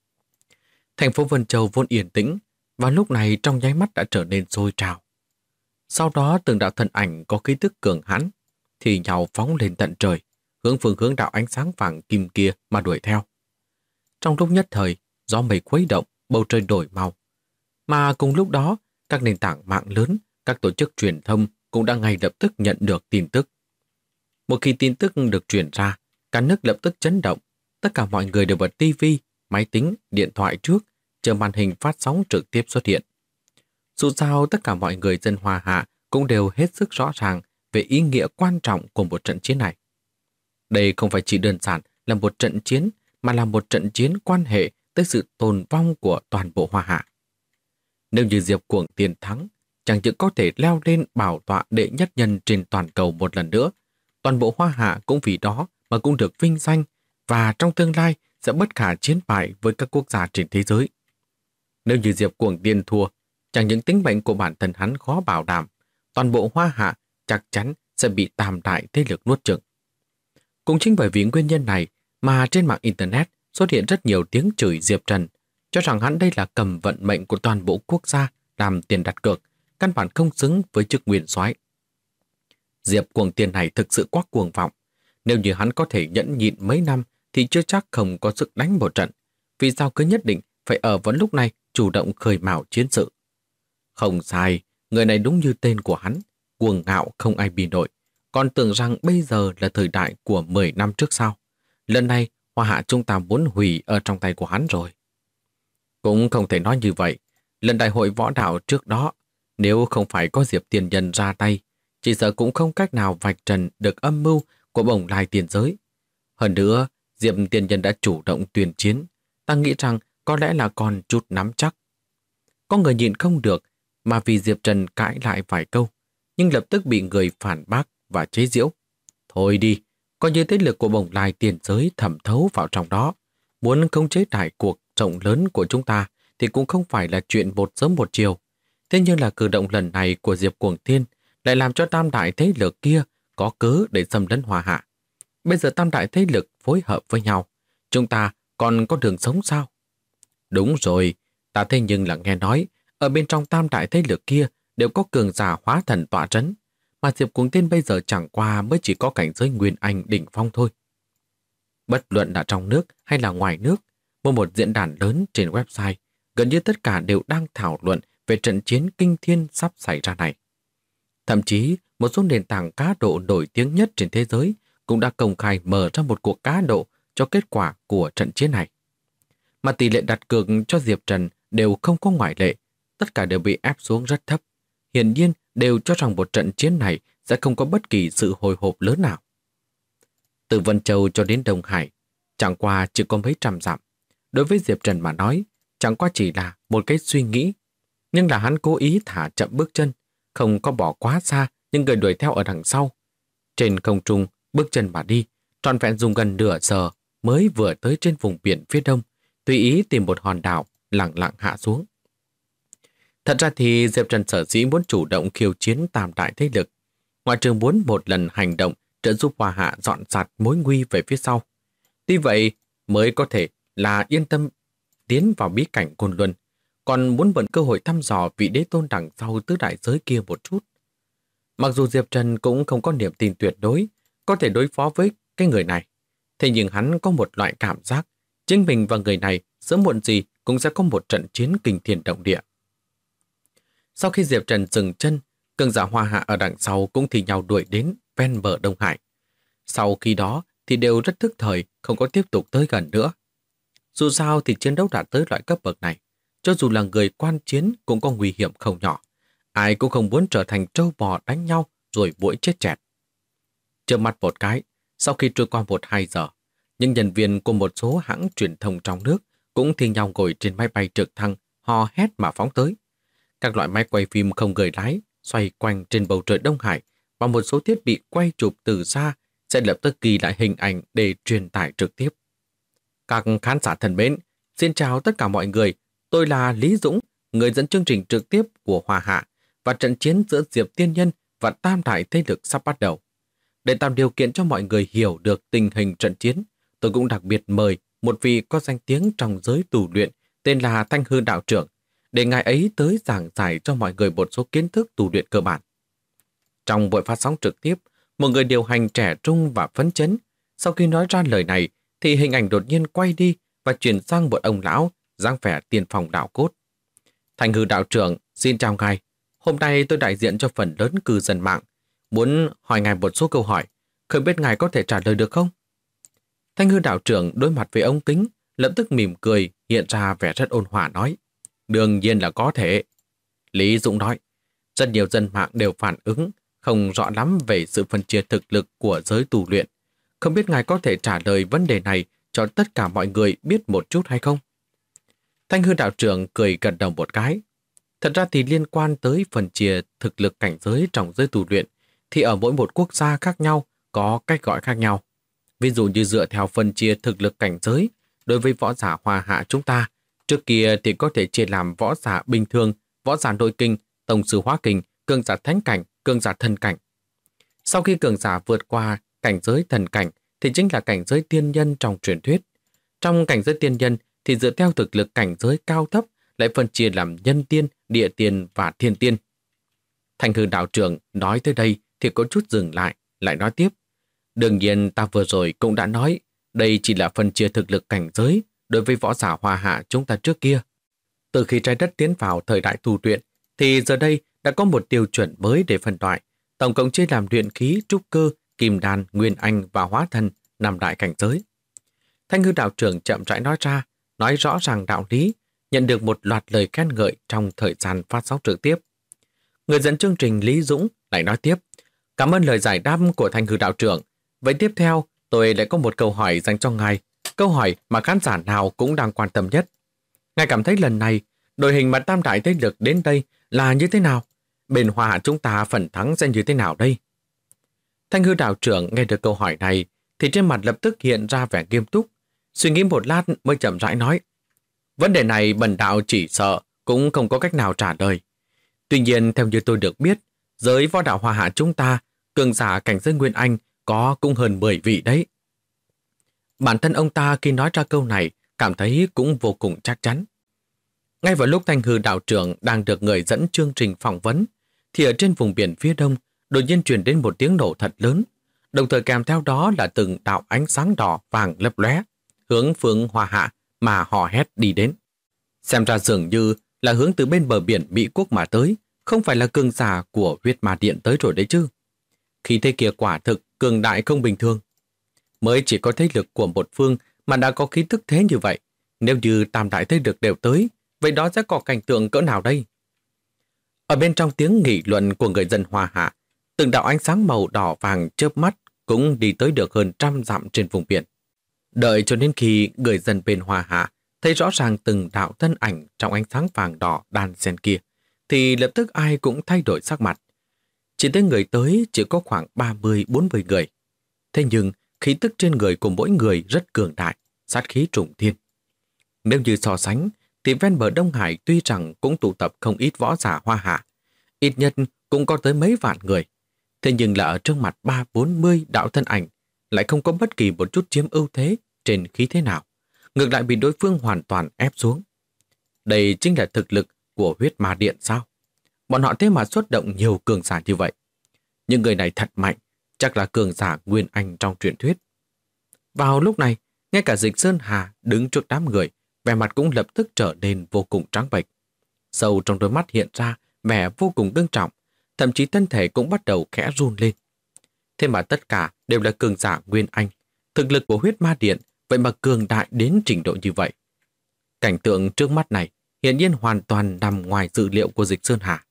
Thành phố Vân Châu vốn yên tĩnh, và lúc này trong nháy mắt đã trở nên sôi trào. Sau đó từng đạo thân ảnh có khí tức cường hãn thì nhau phóng lên tận trời, hướng phương hướng đạo ánh sáng vàng kim kia mà đuổi theo. Trong lúc nhất thời, gió mây khuấy động, bầu trời đổi màu. Mà cùng lúc đó, các nền tảng mạng lớn, các tổ chức truyền thông cũng đã ngay lập tức nhận được tin tức. Một khi tin tức được truyền ra, cả nước lập tức chấn động. Tất cả mọi người đều bật tivi, máy tính, điện thoại trước, chờ màn hình phát sóng trực tiếp xuất hiện. Dù sao, tất cả mọi người dân Hoa Hạ cũng đều hết sức rõ ràng về ý nghĩa quan trọng của một trận chiến này. Đây không phải chỉ đơn giản là một trận chiến, mà là một trận chiến quan hệ tới sự tồn vong của toàn bộ Hoa Hạ. Nếu như Diệp Cuồng Tiên thắng, chẳng những có thể leo lên bảo tọa đệ nhất nhân trên toàn cầu một lần nữa, toàn bộ Hoa Hạ cũng vì đó mà cũng được vinh danh, và trong tương lai sẽ bất khả chiến bại với các quốc gia trên thế giới. Nếu như Diệp Cuồng Tiên thua, chẳng những tính mệnh của bản thân hắn khó bảo đảm, toàn bộ Hoa Hạ chắc chắn sẽ bị tam đại thế lực nuốt chửng. Cũng chính bởi vì nguyên nhân này mà trên mạng Internet xuất hiện rất nhiều tiếng chửi Diệp Trần, cho rằng hắn đây là cầm vận mệnh của toàn bộ quốc gia làm tiền đặt cược, căn bản không xứng với chức nguyên soái. Diệp Cuồng Tiên này thực sự quá cuồng vọng. Nếu như hắn có thể nhẫn nhịn mấy năm thì chưa chắc không có sức đánh một trận. Vì sao cứ nhất định phải ở vào lúc này chủ động khơi mào chiến sự? Không sai, người này đúng như tên của hắn, cuồng ngạo không ai bì nổi. Còn tưởng rằng bây giờ là thời đại của 10 năm trước sau. Lần này, Hoa Hạ chúng ta muốn hủy ở trong tay của hắn rồi. Cũng không thể nói như vậy. Lần đại hội võ đạo trước đó, nếu không phải có Diệp Tiền Nhân ra tay, chỉ sợ cũng không cách nào vạch trần được âm mưu của bồng lai tiền giới. Hơn nữa, Diệp Tiền Nhân đã chủ động tuyên chiến. Ta nghĩ rằng có lẽ là còn chút nắm chắc. Có người nhịn không được mà vì Diệp Trần cãi lại vài câu, nhưng lập tức bị người phản bác và chế giễu. Thôi đi, coi như thế lực của bồng lai tiền giới thẩm thấu vào trong đó. Muốn khống chế đại cuộc rộng lớn của chúng ta thì cũng không phải là chuyện một sớm một chiều. Thế nhưng là cử động lần này của Diệp Cuồng Tiên lại làm cho tam đại thế lực kia có cớ để xâm lấn Hoa Hạ. Bây giờ tam đại thế lực phối hợp với nhau, chúng ta còn có đường sống sao? Đúng rồi, ta thế nhưng là nghe nói, ở bên trong tam đại thế lực kia đều có cường giả hóa thần tọa trấn, mà Diệp Cuồng Tiên bây giờ chẳng qua mới chỉ có cảnh giới Nguyên Anh đỉnh phong thôi. Bất luận là trong nước hay là ngoài nước, một diễn đàn lớn trên website, gần như tất cả đều đang thảo luận về trận chiến kinh thiên sắp xảy ra này. Thậm chí, một số nền tảng cá độ nổi tiếng nhất trên thế giới cũng đã công khai mở ra một cuộc cá độ cho kết quả của trận chiến này. Mà tỷ lệ đặt cược cho Diệp Trần đều không có ngoại lệ, tất cả đều bị ép xuống rất thấp. Hiển nhiên đều cho rằng một trận chiến này sẽ không có bất kỳ sự hồi hộp lớn nào. Từ Vân Châu cho đến Đông Hải, chẳng qua chỉ có mấy trăm dặm. Đối với Diệp Trần mà nói, chẳng qua chỉ là một cái suy nghĩ, nhưng là hắn cố ý thả chậm bước chân, không có bỏ quá xa nhưng người đuổi theo ở đằng sau. Trên không trung, bước chân mà đi, trọn vẹn dùng gần nửa giờ mới vừa tới trên vùng biển phía đông, tùy ý tìm một hòn đảo, lặng lặng hạ xuống. Thật ra thì Diệp Trần sở dĩ muốn chủ động khiêu chiến tam đại thế lực, ngoại trừ muốn một lần hành động trợ giúp Hoa Hạ dọn sạch mối nguy về phía sau. Tuy vậy mới có thể là yên tâm tiến vào bí cảnh Côn Luân, còn muốn mượn cơ hội thăm dò vị đế tôn đằng sau tứ đại giới kia một chút. Mặc dù Diệp Trần cũng không có niềm tin tuyệt đối có thể đối phó với cái người này, thế nhưng hắn có một loại cảm giác chính mình và người này sớm muộn gì cũng sẽ có một trận chiến kinh thiên động địa. Sau khi Diệp Trần dừng chân, cường giả Hoa Hạ ở đằng sau cũng thì nhau đuổi đến ven bờ Đông Hải. Sau khi đó thì đều rất thức thời, không có tiếp tục tới gần nữa. Dù sao thì chiến đấu đã tới loại cấp bậc này, cho dù là người quan chiến cũng có nguy hiểm không nhỏ. Ai cũng không muốn trở thành trâu bò đánh nhau rồi muỗi chết chẹt. Chớp mắt một cái, sau khi trôi qua 1-2 giờ, những nhân viên của một số hãng truyền thông trong nước cũng thi nhau ngồi trên máy bay trực thăng, hò hét mà phóng tới. Các loại máy quay phim không người lái xoay quanh trên bầu trời Đông Hải và một số thiết bị quay chụp từ xa sẽ lập tức ghi lại hình ảnh để truyền tải trực tiếp. Các khán giả thân mến, xin chào tất cả mọi người. Tôi là Lý Dũng, người dẫn chương trình trực tiếp của Hoa Hạ, và trận chiến giữa Diệp Tiên Nhân và tam đại thế lực sắp bắt đầu. Để tạo điều kiện cho mọi người hiểu được tình hình trận chiến, tôi cũng đặc biệt mời một vị có danh tiếng trong giới tù luyện tên là Thanh Hư đạo trưởng, để ngài ấy tới giảng giải cho mọi người một số kiến thức tù luyện cơ bản. Trong buổi phát sóng trực tiếp, một người điều hành trẻ trung và phấn chấn. Sau khi nói ra lời này, thì hình ảnh đột nhiên quay đi và chuyển sang một ông lão dáng vẻ tiên phong đạo cốt. Thanh Hư đạo trưởng, xin chào ngài. Hôm nay tôi đại diện cho phần lớn cư dân mạng, muốn hỏi ngài một số câu hỏi, không biết ngài có thể trả lời được không? Thanh Hư đạo trưởng đối mặt với ống kính, lập tức mỉm cười, hiện ra vẻ rất ôn hòa nói. Đương nhiên là có thể. Lý Dũng nói, rất nhiều dân mạng đều phản ứng, không rõ lắm về sự phân chia thực lực của giới tù luyện. Không biết ngài có thể trả lời vấn đề này cho tất cả mọi người biết một chút hay không? Thanh Hư đạo trưởng cười gật đầu một cái. Thật ra thì liên quan tới phần chia thực lực cảnh giới trong giới tù luyện, thì ở mỗi một quốc gia khác nhau có cách gọi khác nhau. Ví dụ như dựa theo phần chia thực lực cảnh giới, đối với võ giả Hoa Hạ chúng ta, trước kia thì có thể chia làm võ giả bình thường, võ giả nội kinh, tổng sư hóa kinh, cường giả thánh cảnh, cường giả thần cảnh. Sau khi cường giả vượt qua cảnh giới thần cảnh thì chính là cảnh giới tiên nhân trong truyền thuyết. Trong cảnh giới tiên nhân thì dựa theo thực lực cảnh giới cao thấp lại phân chia làm nhân tiên, địa tiên và thiên tiên. Thanh Hư đạo trưởng nói tới đây thì có chút dừng lại nói tiếp. Đương nhiên ta vừa rồi cũng đã nói, đây chỉ là phân chia thực lực cảnh giới đối với võ giả Hoa Hạ chúng ta trước kia. Từ khi trái đất tiến vào thời đại tu luyện, thì giờ đây đã có một tiêu chuẩn mới để phân loại, tổng cộng chia làm luyện khí, trúc cơ, kim đan, nguyên anh và hóa thân, 5 đại cảnh giới. Thanh Hư đạo trưởng chậm rãi nói ra, nói rõ ràng đạo lý, nhận được một loạt lời khen ngợi trong thời gian phát sóng trực tiếp. Người dẫn chương trình Lý Dũng lại nói tiếp, cảm ơn lời giải đáp của Thanh Hư đạo trưởng. Vậy tiếp theo, tôi lại có một câu hỏi dành cho ngài, câu hỏi mà khán giả nào cũng đang quan tâm nhất. Ngài cảm thấy lần này, đội hình mà tam đại thế lực đến đây là như thế nào? Bên Hoa Hạ chúng ta phần thắng sẽ như thế nào đây? Thanh Hư đạo trưởng nghe được câu hỏi này thì trên mặt lập tức hiện ra vẻ nghiêm túc, suy nghĩ một lát mới chậm rãi nói. Vấn đề này bần đạo chỉ sợ cũng không có cách nào trả lời. Tuy nhiên theo như tôi được biết, giới võ đạo Hoa Hạ chúng ta, cường giả cảnh giới Nguyên Anh có cũng hơn 10 vị đấy. Bản thân ông ta khi nói ra câu này cảm thấy cũng vô cùng chắc chắn. Ngay vào lúc Thanh Hư đạo trưởng đang được người dẫn chương trình phỏng vấn, thì ở trên vùng biển phía đông đột nhiên truyền đến một tiếng nổ thật lớn, đồng thời kèm theo đó là từng đạo ánh sáng đỏ vàng lấp lóe, hướng phương Hoa Hạ mà hò hét đi đến. Xem ra dường như là hướng từ bên bờ biển Mỹ Quốc mà tới, không phải là cường giả của huyết ma điện tới rồi đấy chứ. Khí thế kia quả thực cường đại không bình thường. Mới chỉ có thế lực của một phương mà đã có khí tức thế như vậy. Nếu như tam đại thế lực đều tới, vậy đó sẽ có cảnh tượng cỡ nào đây? Ở bên trong tiếng nghị luận của người dân Hoa Hạ, từng đạo ánh sáng màu đỏ vàng chớp mắt cũng đi tới được hơn 100 dặm trên vùng biển. Đợi cho đến khi người dân bên Hoa Hạ thấy rõ ràng từng đạo thân ảnh trong ánh sáng vàng đỏ đan xen kia, thì lập tức ai cũng thay đổi sắc mặt. Chỉ thấy người tới chỉ có khoảng 30-40 người. Thế nhưng khí tức trên người của mỗi người rất cường đại, sát khí trùng thiên. Nếu như so sánh, thì ven bờ Đông Hải tuy rằng cũng tụ tập không ít võ giả Hoa Hạ, ít nhất cũng có tới mấy vạn người. Thế nhưng là ở trước mặt 30-40 đạo thân ảnh lại không có bất kỳ một chút chiếm ưu thế trên khí thế nào. Ngược lại bị đối phương hoàn toàn ép xuống. Đây chính là thực lực của huyết ma điện sao? Bọn họ thế mà xuất động nhiều cường giả như vậy. Những người này thật mạnh, chắc là cường giả Nguyên Anh trong truyền thuyết. Vào lúc này, ngay cả Dịch Sơn Hà đứng trước đám người, vẻ mặt cũng lập tức trở nên vô cùng trắng bệch. Sâu trong đôi mắt hiện ra vẻ vô cùng nghiêm trọng, thậm chí thân thể cũng bắt đầu khẽ run lên. Thế mà tất cả đều là cường giả Nguyên Anh. Thực lực của huyết ma điện vậy mà cường đại đến trình độ như vậy. Cảnh tượng trước mắt này hiển nhiên hoàn toàn nằm ngoài dự liệu của Dịch Sơn Hà.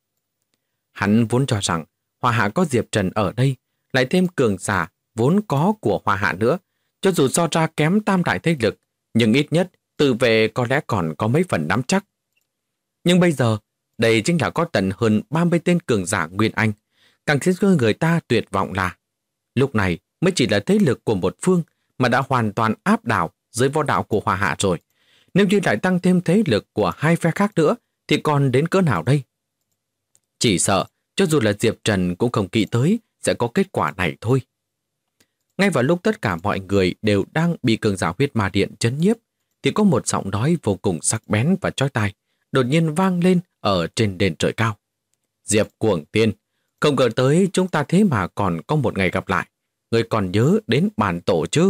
Hắn vốn cho rằng Hoa Hạ có Diệp Trần ở đây, lại thêm cường giả vốn có của Hoa Hạ nữa, cho dù so ra kém tam đại thế lực, nhưng ít nhất tự vệ có lẽ còn có mấy phần nắm chắc. Nhưng bây giờ, đây chính là có tận hơn 30 tên cường giả Nguyên Anh, càng khiến người ta tuyệt vọng là lúc này mới chỉ là thế lực của một phương mà đã hoàn toàn áp đảo dưới võ đạo của Hoa Hạ rồi. Nếu như lại tăng thêm thế lực của hai phe khác nữa thì còn đến cỡ nào đây? Chỉ sợ cho dù là Diệp Trần cũng không nghĩ tới sẽ có kết quả này thôi. Ngay vào lúc tất cả mọi người đều đang bị cường giả huyết ma điện chấn nhiếp thì có một giọng nói vô cùng sắc bén và chói tai đột nhiên vang lên ở trên đền trời cao. Diệp Cuồng Tiên, không ngờ tới chúng ta thế mà còn có một ngày gặp lại. Người còn nhớ đến bản tổ chứ?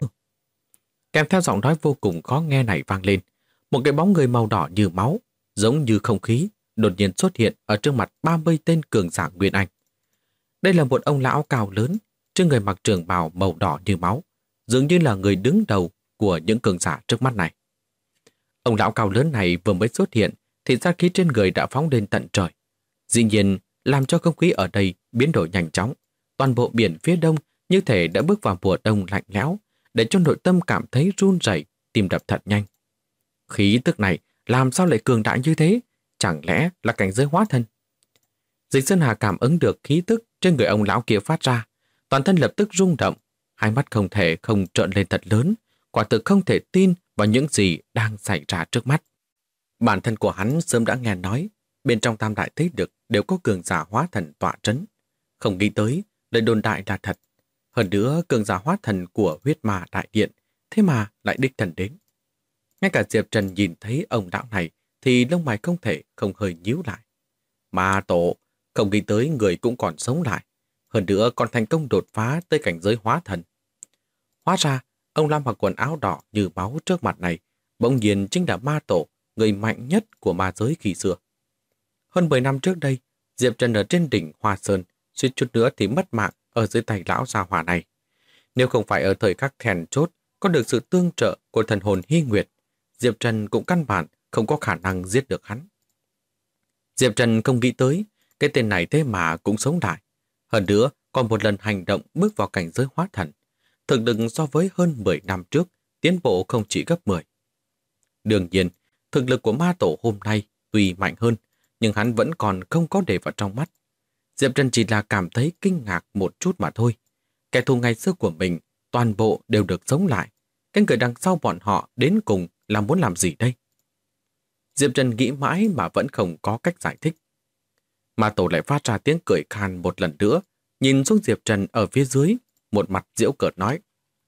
Kèm theo giọng nói vô cùng khó nghe này vang lên, một cái bóng người màu đỏ như máu, giống như không khí, đột nhiên xuất hiện ở trước mặt 30 tên cường giả Nguyên Anh. Đây là một ông lão cao lớn, trên người mặc trường bào màu đỏ như máu, dường như là người đứng đầu của những cường giả trước mắt này. Ông lão cao lớn này vừa mới xuất hiện thì sát khí trên người đã phóng lên tận trời. Dĩ nhiên, làm cho không khí ở đây biến đổi nhanh chóng. Toàn bộ biển phía đông như thể đã bước vào mùa đông lạnh lẽo, để cho nội tâm cảm thấy run rẩy, tim đập thật nhanh. Khí tức này làm sao lại cường đại như thế? Chẳng lẽ là cảnh giới hóa thân? Dịch Sơn Hà cảm ứng được khí tức trên người ông lão kia phát ra, toàn thân lập tức rung động, hai mắt không thể không trợn lên thật lớn, quả thực không thể tin vào những gì đang xảy ra trước mắt. Bản thân của hắn sớm đã nghe nói, bên trong tam đại thế lực đều có cường giả hóa thần tọa trấn. Không nghĩ tới, lời đồn đại là thật. Hơn nữa, cường giả hóa thần của huyết ma đại điện, thế mà lại đích thần đến. Ngay cả Diệp Trần nhìn thấy ông lão này, thì lông mày không thể không hơi nhíu lại. Ma tổ, không nghĩ tới người cũng còn sống lại. Hơn nữa còn thành công đột phá tới cảnh giới hóa thần. Hóa ra, ông Lam mặc quần áo đỏ như máu trước mặt này, bỗng nhiên chính là ma tổ, người mạnh nhất của ma giới khi xưa. Hơn 10 năm trước đây, Diệp Trần ở trên đỉnh Hoa Sơn, suýt chút nữa thì mất mạng ở dưới tay lão gia hỏa này. Nếu không phải ở thời khắc then chốt có được sự tương trợ của thần hồn Hy Nguyệt, Diệp Trần cũng căn bản không có khả năng giết được hắn. Diệp Trần không nghĩ tới, cái tên này thế mà cũng sống lại. Hơn nữa, còn một lần hành động bước vào cảnh giới hóa thần. Thực lực so với hơn 10 năm trước, tiến bộ không chỉ gấp 10. Đương nhiên, thực lực của ma tổ hôm nay tuy mạnh hơn, nhưng hắn vẫn còn không có để vào trong mắt. Diệp Trần chỉ là cảm thấy kinh ngạc một chút mà thôi. Kẻ thù ngày xưa của mình, toàn bộ đều được sống lại. Cái người đằng sau bọn họ đến cùng là muốn làm gì đây? Diệp Trần nghĩ mãi mà vẫn không có cách giải thích. Ma tổ lại phát ra tiếng cười khan một lần nữa, nhìn xuống Diệp Trần ở phía dưới, một mặt giễu cợt nói.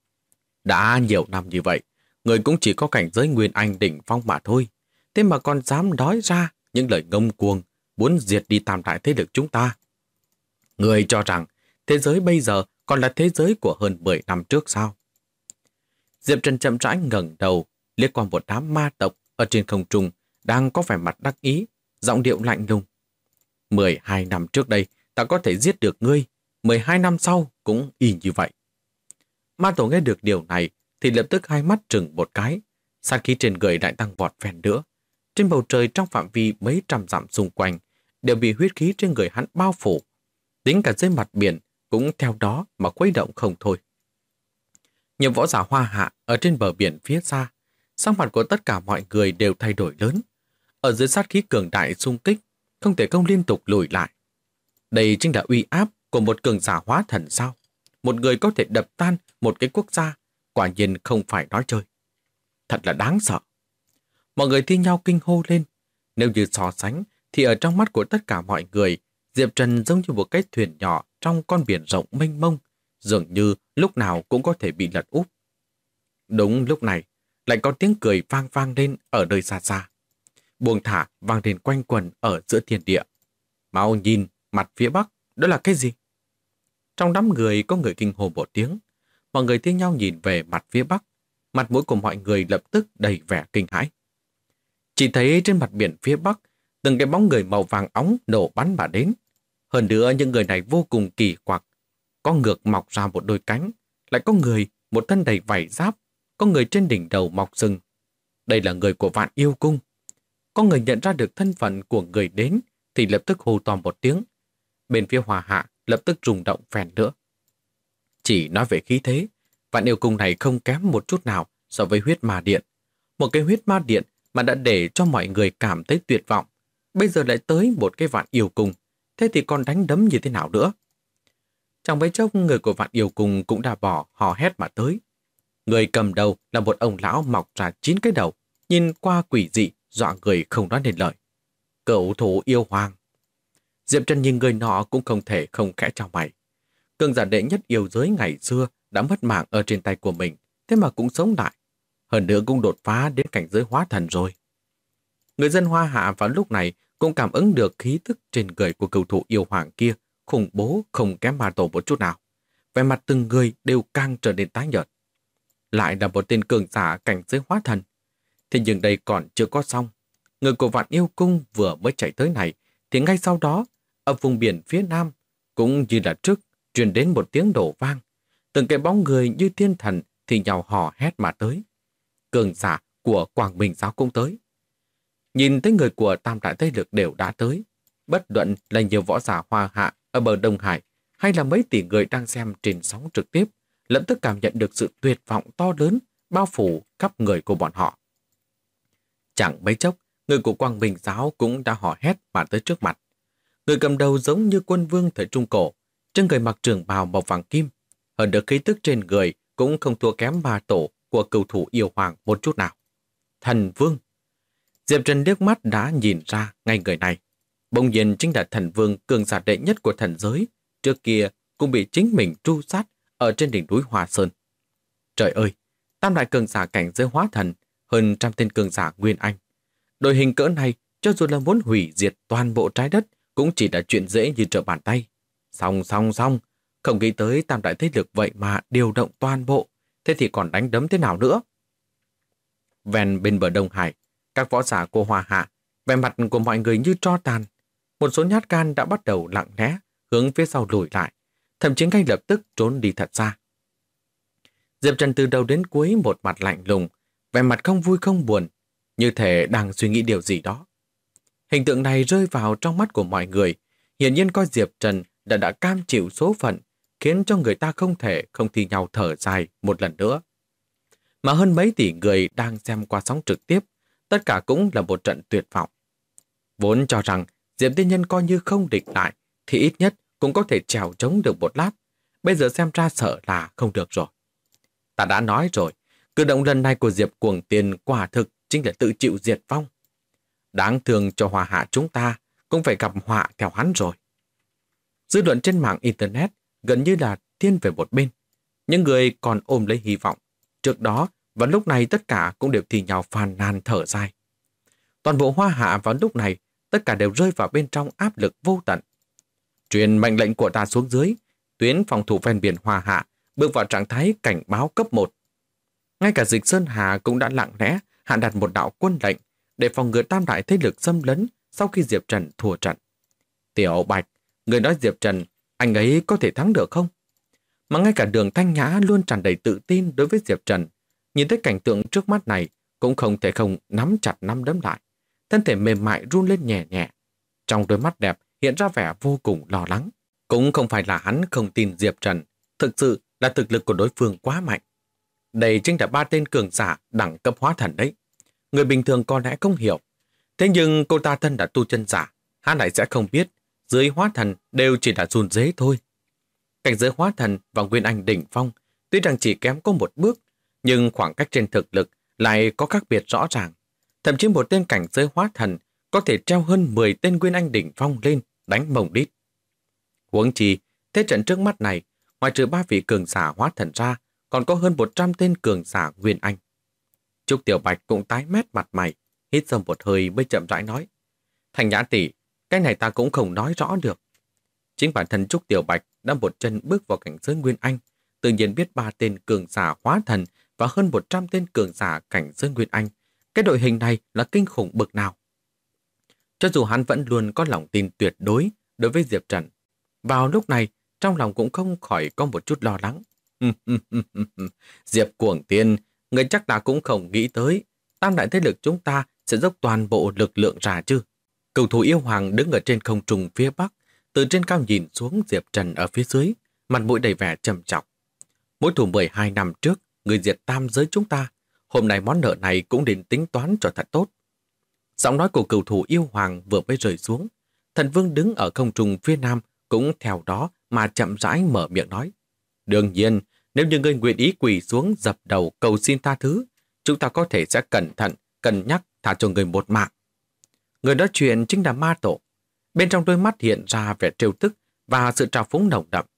Đã nhiều năm như vậy, người cũng chỉ có cảnh giới Nguyên Anh đỉnh phong mà thôi. Thế mà còn dám nói ra những lời ngông cuồng, muốn diệt đi tam đại thế lực chúng ta. Người cho rằng thế giới bây giờ còn là thế giới của hơn 10 năm trước sao? Diệp Trần chậm rãi ngẩng đầu, liếc qua một đám ma tộc ở trên không trung đang có vẻ mặt đắc ý, giọng điệu lạnh lùng. 12 năm trước đây, ta có thể giết được ngươi, 12 năm sau cũng y như vậy. Ma tổ nghe được điều này thì lập tức hai mắt trừng một cái, sát khí trên người lại tăng vọt phèn nữa. Trên bầu trời trong phạm vi mấy trăm dặm xung quanh đều bị huyết khí trên người hắn bao phủ. Tính cả dưới mặt biển cũng theo đó mà khuấy động không thôi. Nhiều võ giả Hoa Hạ ở trên bờ biển phía xa, sắc mặt của tất cả mọi người đều thay đổi lớn. Ở dưới sát khí cường đại xung kích, không thể không liên tục lùi lại. Đây chính là uy áp của một cường giả hóa thần sao? Một người có thể đập tan một cái quốc gia, quả nhiên không phải nói chơi. Thật là đáng sợ. Mọi người thi nhau kinh hô lên. Nếu như so sánh, thì ở trong mắt của tất cả mọi người, Diệp Trần giống như một cái thuyền nhỏ trong con biển rộng mênh mông, dường như lúc nào cũng có thể bị lật úp. Đúng lúc này, lại có tiếng cười vang vang lên ở nơi xa xa. Buông thả vang lên quanh quần ở giữa thiên địa. Mau nhìn, mặt phía bắc, đó là cái gì? Trong đám người có người kinh hô một tiếng. Mọi người thi nhau nhìn về mặt phía bắc. Mặt mũi của mọi người lập tức đầy vẻ kinh hãi. Chỉ thấy trên mặt biển phía bắc, từng cái bóng người màu vàng óng nổ bắn mà đến. Hơn nữa những người này vô cùng kỳ quặc. Có ngược mọc ra một đôi cánh, lại có người một thân đầy vảy giáp, có người trên đỉnh đầu mọc sừng. Đây là người của Vạn Yêu Cung. Có người nhận ra được thân phận của người đến thì lập tức hô to một tiếng. Bên phía Hòa Hạ lập tức rung động phèn nữa. Chỉ nói về khí thế, Vạn Yêu Cung này không kém một chút nào so với huyết ma điện. Một cái huyết ma điện mà đã để cho mọi người cảm thấy tuyệt vọng. Bây giờ lại tới một cái Vạn Yêu Cung. Thế thì còn đánh đấm như thế nào nữa? Trong mấy chốc người của Vạn Yêu Cung cũng đã bỏ hò hét mà tới. Người cầm đầu là một ông lão mọc ra 9 cái đầu, nhìn qua quỷ dị, dọa người không nói nên lời. Cậu thủ yêu hoàng. Diệp Trần nhìn người nọ cũng không thể không khẽ chào mày. Cường giả đệ nhất yêu giới ngày xưa đã mất mạng ở trên tay của mình, thế mà cũng sống lại. Hơn nữa cũng đột phá đến cảnh giới hóa thần rồi. Người dân Hoa Hạ vào lúc này cũng cảm ứng được khí tức trên người của cầu thủ yêu hoàng kia, khủng bố không kém ma tổ một chút nào. Vẻ mặt từng người đều càng trở nên tái nhợt. Lại là một tên cường giả cảnh giới hóa thần. Thế nhưng đây còn chưa có xong. Người của Vạn Yêu Cung vừa mới chạy tới này, thì ngay sau đó, ở vùng biển phía nam, cũng như là trước, truyền đến một tiếng đổ vang. Từng cái bóng người như thiên thần thì nhào hò hét mà tới. Cường giả của Quảng Bình giáo cũng tới. Nhìn thấy người của Tam Đại Thế Lực đều đã tới. Bất luận là nhiều võ giả Hoa Hạ ở bờ Đông Hải hay là mấy tỷ người đang xem trên sóng trực tiếp, lập tức cảm nhận được sự tuyệt vọng to lớn bao phủ khắp người của bọn họ. Chẳng mấy chốc, người của Quang Bình giáo cũng đã hò hét mà tới trước mặt. Người cầm đầu giống như quân vương thời Trung Cổ, trên người mặc trường bào màu vàng kim, hơn được khí tức trên người cũng không thua kém ma tổ của cầu thủ yêu hoàng một chút nào. Thần Vương. Diệp Trần liếc mắt đã nhìn ra ngay người này. Bỗng nhiên chính là thần vương cường giả đệ nhất của thần giới, trước kia cũng bị chính mình tru sát ở trên đỉnh núi Hoa Sơn. Trời ơi, tam đại cường giả cảnh giới hóa thần, hơn trăm tên cường giả nguyên anh. Đội hình cỡ này, cho dù là muốn hủy diệt toàn bộ trái đất, cũng chỉ là chuyện dễ như trở bàn tay. Xong, không nghĩ tới tam đại thế lực vậy mà điều động toàn bộ, thế thì còn đánh đấm thế nào nữa? Ven bên bờ Đông Hải, các võ giả của Hoa Hạ, vẻ mặt của mọi người như tro tàn. Một số nhát gan đã bắt đầu lặng lẽ, hướng phía sau lùi lại, thậm chí ngay lập tức trốn đi thật xa. Diệp Trần từ đầu đến cuối một mặt lạnh lùng, vẻ mặt không vui không buồn, như thể đang suy nghĩ điều gì đó. Hình tượng này rơi vào trong mắt của mọi người, hiển nhiên coi Diệp Trần đã cam chịu số phận, khiến cho người ta không thể không thi nhau thở dài một lần nữa. Mà hơn mấy tỷ người đang xem qua sóng trực tiếp, tất cả cũng là một trận tuyệt vọng. Vốn cho rằng Diệp Tiên Nhân coi như không địch lại, thì ít nhất cũng có thể trèo trống được một lát. Bây giờ xem ra sợ là không được rồi. Ta đã nói rồi, cử động lần này của Diệp Cuồng Tiên quả thực chính là tự chịu diệt vong. Đáng thương cho Hòa Hạ chúng ta cũng phải gặp họa theo hắn rồi. Dư luận trên mạng Internet gần như là thiên về một bên. Những người còn ôm lấy hy vọng. Trước đó và lúc này tất cả cũng đều thì nhau phàn nàn thở dài. Toàn bộ Hoa Hạ vào lúc này tất cả đều rơi vào bên trong áp lực vô tận. Truyền mệnh lệnh của ta xuống dưới, tuyến phòng thủ ven biển Hoa Hạ bước vào trạng thái cảnh báo cấp 1. Ngay cả Dịch Sơn Hà cũng đã lặng lẽ hạ đặt một đạo quân lệnh để phòng ngừa tam đại thế lực xâm lấn sau khi Diệp Trần thua trận. Tiểu Bạch, người nói Diệp Trần, anh ấy có thể thắng được không? Mà ngay cả Đường Thanh Nhã luôn tràn đầy tự tin đối với Diệp Trần, nhìn thấy cảnh tượng trước mắt này cũng không thể không nắm chặt nắm đấm lại. Thân thể mềm mại run lên nhẹ nhẹ. Trong đôi mắt đẹp hiện ra vẻ vô cùng lo lắng. Cũng không phải là hắn không tin Diệp Trần, thực sự là thực lực của đối phương quá mạnh. Đây chính là 3 tên cường giả đẳng cấp hóa thần đấy. Người bình thường có lẽ không hiểu. Thế nhưng cô ta thân đã tu chân giả, hắn lại sẽ không biết dưới hóa thần đều chỉ là run rế thôi. Cảnh giới hóa thần và nguyên anh đỉnh phong tuy rằng chỉ kém có một bước, nhưng khoảng cách trên thực lực lại có khác biệt rõ ràng. Thậm chí một tên cảnh giới hóa thần có thể treo hơn 10 tên nguyên anh đỉnh phong lên đánh mông đít. Huống chi, Thế trận trước mắt này, ngoài trừ 3 vị cường giả hóa thần ra, còn có hơn 100 tên cường giả Nguyên Anh. Trúc Tiểu Bạch cũng tái mét mặt mày, hít sâu một hơi mới chậm rãi nói. Thanh Nhã tỷ, cái này ta cũng không nói rõ được. Chính bản thân Trúc Tiểu Bạch đã một chân bước vào cảnh giới Nguyên Anh, tự nhiên biết 3 tên cường giả hóa thần và hơn 100 tên cường giả cảnh giới Nguyên Anh. Cái đội hình này là kinh khủng bực nào. Cho dù hắn vẫn luôn có lòng tin tuyệt đối đối với Diệp Trần, vào lúc này trong lòng cũng không khỏi có một chút lo lắng. Diệp Cuồng Tiên, người chắc là cũng không nghĩ tới tam đại thế lực chúng ta sẽ dốc toàn bộ lực lượng ra chứ. Cầu thủ yêu hoàng đứng ở trên không trung phía bắc, từ trên cao nhìn xuống Diệp Trần ở phía dưới, mặt mũi đầy vẻ trầm trọng. Mối thù 12 năm trước, người diệt tam giới chúng ta, hôm nay món nợ này cũng đến tính toán cho thật tốt. Giọng nói của cầu thủ yêu hoàng vừa mới rơi xuống, Thần Vương đứng ở không trung phía nam cũng theo đó mà chậm rãi mở miệng nói. Đương nhiên, nếu như ngươi nguyện ý quỳ xuống dập đầu cầu xin tha thứ, chúng ta có thể sẽ cẩn thận, cân nhắc thả cho người một mạng. Người nói chuyện chính là Ma Tổ. Bên trong đôi mắt hiện ra vẻ trêu tức và sự trào phúng nồng đậm.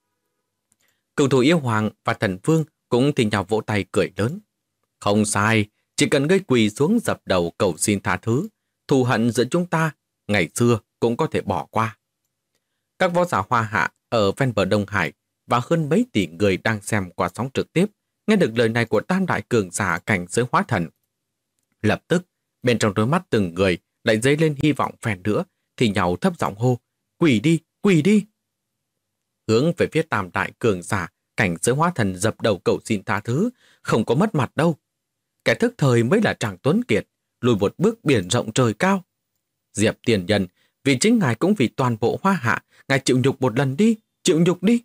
Cựu thủ yêu hoàng và Thần Vương cũng thì nhau vỗ tay cười lớn. Không sai, chỉ cần ngươi quỳ xuống dập đầu cầu xin tha thứ, thù hận giữa chúng ta ngày xưa cũng có thể bỏ qua. Các võ giả Hoa Hạ ở ven bờ Đông Hải và hơn mấy tỷ người đang xem qua sóng trực tiếp nghe được lời này của tam đại cường giả cảnh giới hóa thần. Lập tức, bên trong đôi mắt từng người lại dấy lên hy vọng phèn nữa, thì nhau thấp giọng hô, quỳ đi, quỳ đi. Hướng về phía tam đại cường giả cảnh giới hóa thần dập đầu cầu xin tha thứ, không có mất mặt đâu. Kẻ thức thời mới là Tràng Tuấn Kiệt, lùi một bước biển rộng trời cao. Diệp tiền nhân, vì chính ngài cũng vì toàn bộ Hoa Hạ, ngài chịu nhục một lần đi, chịu nhục đi.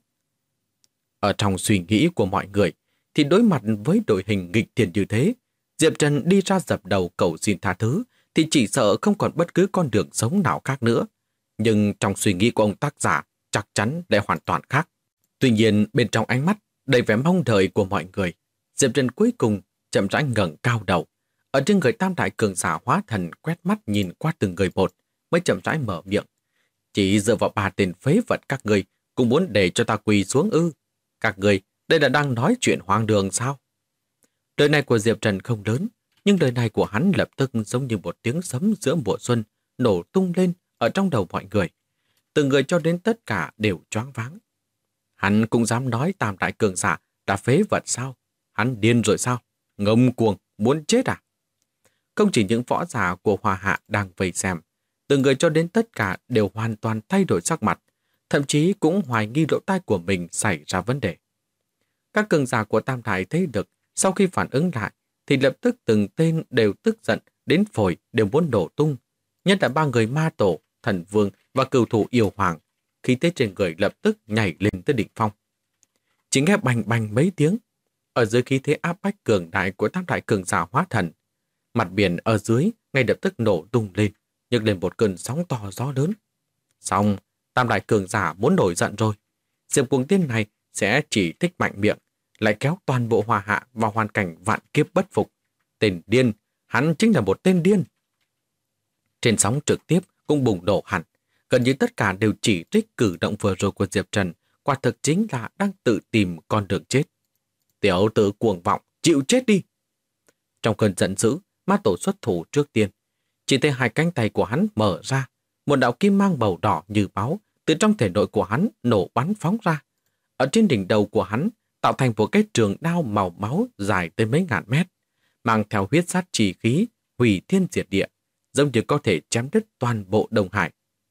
Ở trong suy nghĩ của mọi người, thì đối mặt với đội hình nghịch thiên như thế, Diệp Trần đi ra dập đầu cầu xin tha thứ, thì chỉ sợ không còn bất cứ con đường sống nào khác nữa. Nhưng trong suy nghĩ của ông tác giả, chắc chắn lại hoàn toàn khác. Tuy nhiên, bên trong ánh mắt đầy vẻ mong đợi của mọi người, Diệp Trần cuối cùng chậm rãi ngẩng cao đầu. Ở trên người tam đại cường giả hóa thần quét mắt nhìn qua từng người một, mới chậm rãi mở miệng. Chỉ dựa vào 3 tên phế vật các người cũng muốn để cho ta quỳ xuống ư? Các người, đây là đang nói chuyện hoang đường sao? Lời này của Diệp Trần không lớn, nhưng lời này của hắn lập tức giống như một tiếng sấm giữa mùa xuân nổ tung lên ở trong đầu mọi người. Từng người cho đến tất cả đều choáng váng. Hắn cũng dám nói tam đại cường giả đã phế vật sao? Hắn điên rồi sao? Ngông cuồng, muốn chết à? Không chỉ những võ giả của Hoa Hạ đang vây xem, từng người cho đến tất cả đều hoàn toàn thay đổi sắc mặt, thậm chí cũng hoài nghi lỗ tai của mình xảy ra vấn đề. Các cường giả của tam đại thế lực sau khi phản ứng lại thì lập tức từng tên đều tức giận đến phổi đều muốn nổ tung. Nhất là 3 người Ma Tổ, Thần Vương và cừu thủ yêu hoàng, khí thế trên người lập tức nhảy lên tới đỉnh phong. Chỉ nghe bành bành mấy tiếng, ở dưới khí thế áp bách cường đại của tam đại cường giả hóa thần, mặt biển ở dưới ngay lập tức nổ tung lên, nhấc lên một cơn sóng to gió lớn. Xong, tam đại cường giả muốn nổi giận rồi. Diệp Cuồng Tiên này sẽ chỉ thích mạnh miệng, lại kéo toàn bộ Hoa Hạ vào hoàn cảnh vạn kiếp bất phục. Tên điên, hắn chính là một tên điên. Trên sóng trực tiếp cũng bùng nổ hẳn, gần như tất cả đều chỉ trích cử động vừa rồi của Diệp Trần, quả thực chính là đang tự tìm con đường chết. Tiểu tử cuồng vọng, chịu chết đi. Trong cơn giận dữ, Ma Tổ xuất thủ trước tiên. Chỉ thấy 2 cánh tay của hắn mở ra, một đạo kim mang màu đỏ như máu từ trong thể nội của hắn nổ bắn phóng ra. Ở trên đỉnh đầu của hắn tạo thành một cái trường đao màu máu dài tới mấy ngàn mét, mang theo huyết sát chi khí, hủy thiên diệt địa, giống như có thể chém đứt toàn bộ Đông Hải.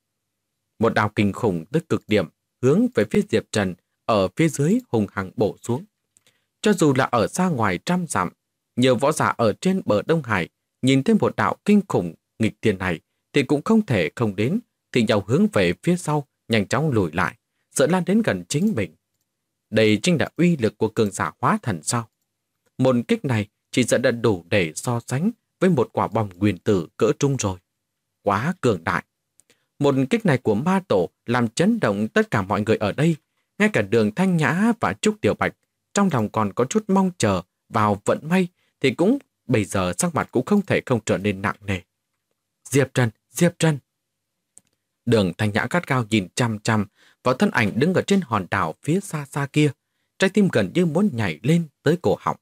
Một đao kinh khủng tới cực điểm hướng về phía Diệp Trần ở phía dưới hùng hăng bổ xuống. Cho dù là ở xa ngoài trăm dặm, nhiều võ giả ở trên bờ Đông Hải nhìn thấy một đạo kinh khủng nghịch thiên này thì cũng không thể không đến, thì nhau hướng về phía sau nhanh chóng lùi lại, sợ lan đến gần chính mình. Đây chính là uy lực của cường giả hóa thần sao? Một kích này chỉ sợ đã đủ để so sánh với một quả bom nguyên tử cỡ trung rồi. Quá cường đại. Một kích này của Ma Tổ làm chấn động tất cả mọi người ở đây, ngay cả Đường Thanh Nhã và Trúc Tiểu Bạch trong lòng còn có chút mong chờ vào vận may, thì cũng bây giờ sắc mặt cũng không thể không trở nên nặng nề. Diệp Trần, Diệp Trần. Đường Thanh Nhã gắt gao nhìn chăm chăm vào thân ảnh đứng ở trên hòn đảo phía xa xa kia, trái tim gần như muốn nhảy lên tới cổ họng.